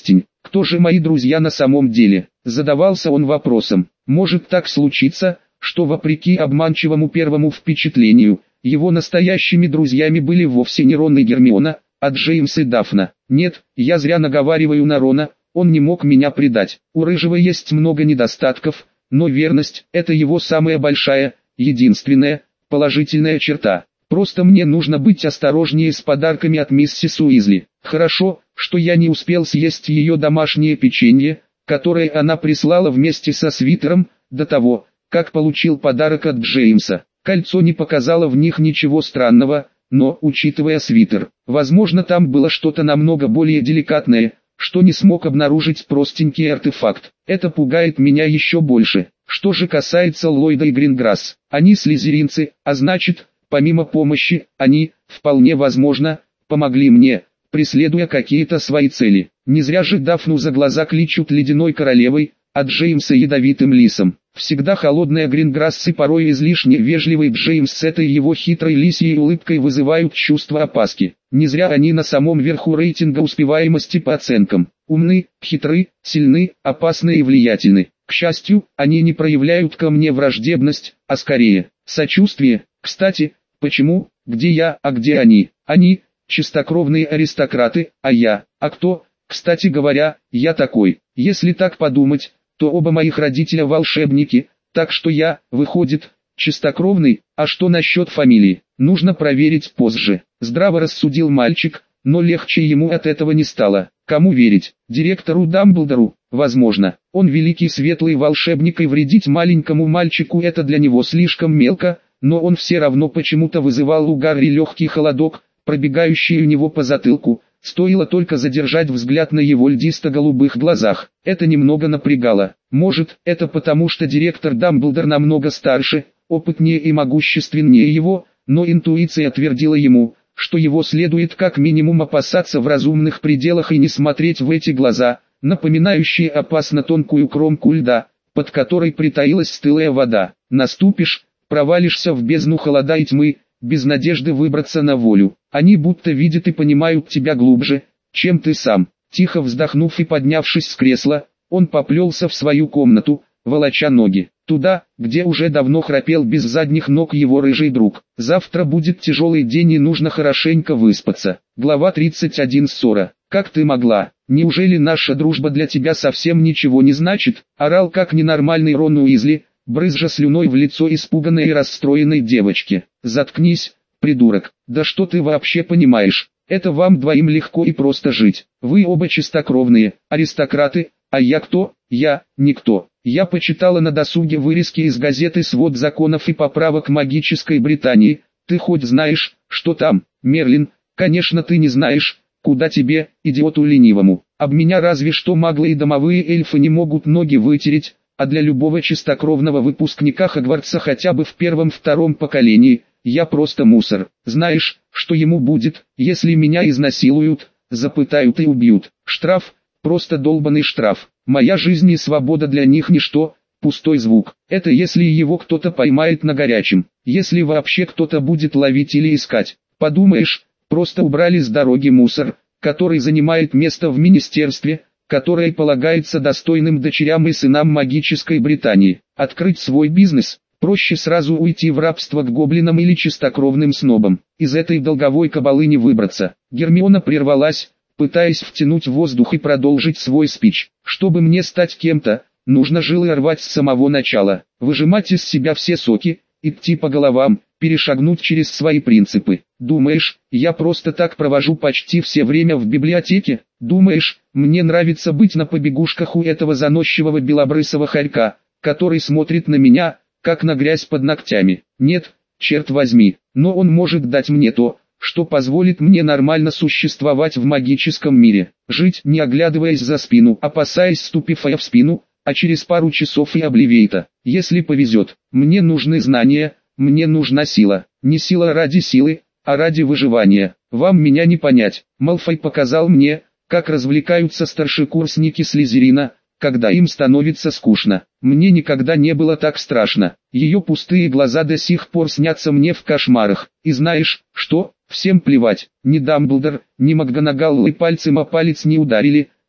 кто же мои друзья на самом деле? Задавался он вопросом. Может так случиться, что вопреки обманчивому первому впечатлению, его настоящими друзьями были вовсе не Рон и Гермиона, а Джеймс и Дафна. Нет, я зря наговариваю на Рона, он не мог меня предать. У Рыжего есть много недостатков, но верность – это его самая большая, единственная, положительная черта. Просто мне нужно быть осторожнее с подарками от миссис Уизли. Хорошо, что я не успел съесть ее домашнее печенье, которое она прислала вместе со свитером, до того, как получил подарок от Джеймса. Кольцо не показало в них ничего странного, но, учитывая свитер, возможно там было что-то намного более деликатное, что не смог обнаружить простенький артефакт. Это пугает меня еще больше. Что же касается Ллойда и Гринграсс, они слизеринцы, а значит, помимо помощи, они, вполне возможно, помогли мне, преследуя какие-то свои цели. Не зря же Дафну за глаза кличут ледяной королевой, а Джеймса ядовитым лисом. Всегда холодная Гринграсс и порой излишне вежливый Джеймс с этой его хитрой лисьей улыбкой вызывают чувство опаски. Не зря они на самом верху рейтинга успеваемости по оценкам. Умны, хитры, сильны, опасны и влиятельны. К счастью, они не проявляют ко мне враждебность, а скорее сочувствие. Кстати, почему, где я, а где они? Они – чистокровные аристократы, а я, а кто? Кстати говоря, я такой. Если так подумать, то оба моих родителя волшебники, так что я, выходит, чистокровный. А что насчет фамилии? Нужно проверить позже. Здраво рассудил мальчик, но легче ему от этого не стало. Кому верить? Директору Дамблдору? Возможно. Он великий светлый волшебник, и вредить маленькому мальчику это для него слишком мелко, но он все равно почему-то вызывал у Гарри легкий холодок, пробегающий у него по затылку. Стоило только задержать взгляд на его льдисто-голубых глазах. Это немного напрягало. Может, это потому, что директор Дамблдор намного старше, опытнее и могущественнее его, но интуиция твердила ему, что его следует как минимум опасаться в разумных пределах и не смотреть в эти глаза, напоминающие опасно тонкую кромку льда, под которой притаилась стылая вода. Наступишь, провалишься в бездну холода и тьмы, без надежды выбраться на волю. Они будто видят и понимают тебя глубже, чем ты сам. Тихо вздохнув и поднявшись с кресла, он поплелся в свою комнату, волоча ноги. Туда, где уже давно храпел без задних ног его рыжий друг. Завтра будет тяжелый день и нужно хорошенько выспаться. Глава 31. Ссора. Как ты могла? Неужели наша дружба для тебя совсем ничего не значит? Орал как ненормальный Рон Уизли, брызжа слюной в лицо испуганной и расстроенной девочке. Заткнись, придурок. Да что ты вообще понимаешь? Это вам двоим легко и просто жить. Вы оба чистокровные, аристократы, а я кто? Я, никто. Я почитала на досуге вырезки из газеты «Свод законов и поправок магической Британии». Ты хоть знаешь, что там, Мерлин? Конечно ты не знаешь, куда тебе, идиоту ленивому. Об меня разве что маглы и домовые эльфы не могут ноги вытереть, а для любого чистокровного выпускника Хогвартса хотя бы в первом-втором поколении, я просто мусор. Знаешь, что ему будет, если меня изнасилуют, запытают и убьют? Штраф, просто долбанный штраф. Моя жизнь и свобода для них ничто, пустой звук. Это если его кто-то поймает на горячем, если вообще кто-то будет ловить или искать. Подумаешь, просто убрали с дороги мусор, который занимает место в министерстве, которое полагается достойным дочерям и сынам магической Британии. Открыть свой бизнес, проще сразу уйти в рабство к гоблинам или чистокровным снобам. Из этой долговой кабалы не выбраться. Гермиона прервалась, пытаясь втянуть воздух и продолжить свой спич. Чтобы мне стать кем-то, нужно жилы рвать с самого начала, выжимать из себя все соки, идти по головам, перешагнуть через свои принципы. Думаешь, я просто так провожу почти все время в библиотеке? Думаешь, мне нравится быть на побегушках у этого заносчивого белобрысого хорька, который смотрит на меня, как на грязь под ногтями? Нет, черт возьми, но он может дать мне то, что позволит мне нормально существовать в магическом мире. Жить, не оглядываясь за спину, опасаясь ступифая в спину, а через пару часов и обливейта. Если повезет, мне нужны знания, мне нужна сила. Не сила ради силы, а ради выживания. Вам меня не понять. Малфой показал мне, как развлекаются старшекурсники Слизерина, когда им становится скучно. Мне никогда не было так страшно. Ее пустые глаза до сих пор снятся мне в кошмарах. И знаешь, что? Всем плевать. Ни Дамблдор, ни МакГонагал и пальцем о палец не ударили,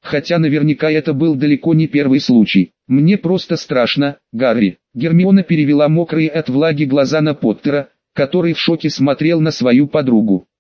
Хотя наверняка это был далеко не первый случай. «Мне просто страшно, Гарри». Гермиона перевела мокрые от влаги глаза на Поттера, который в шоке смотрел на свою подругу.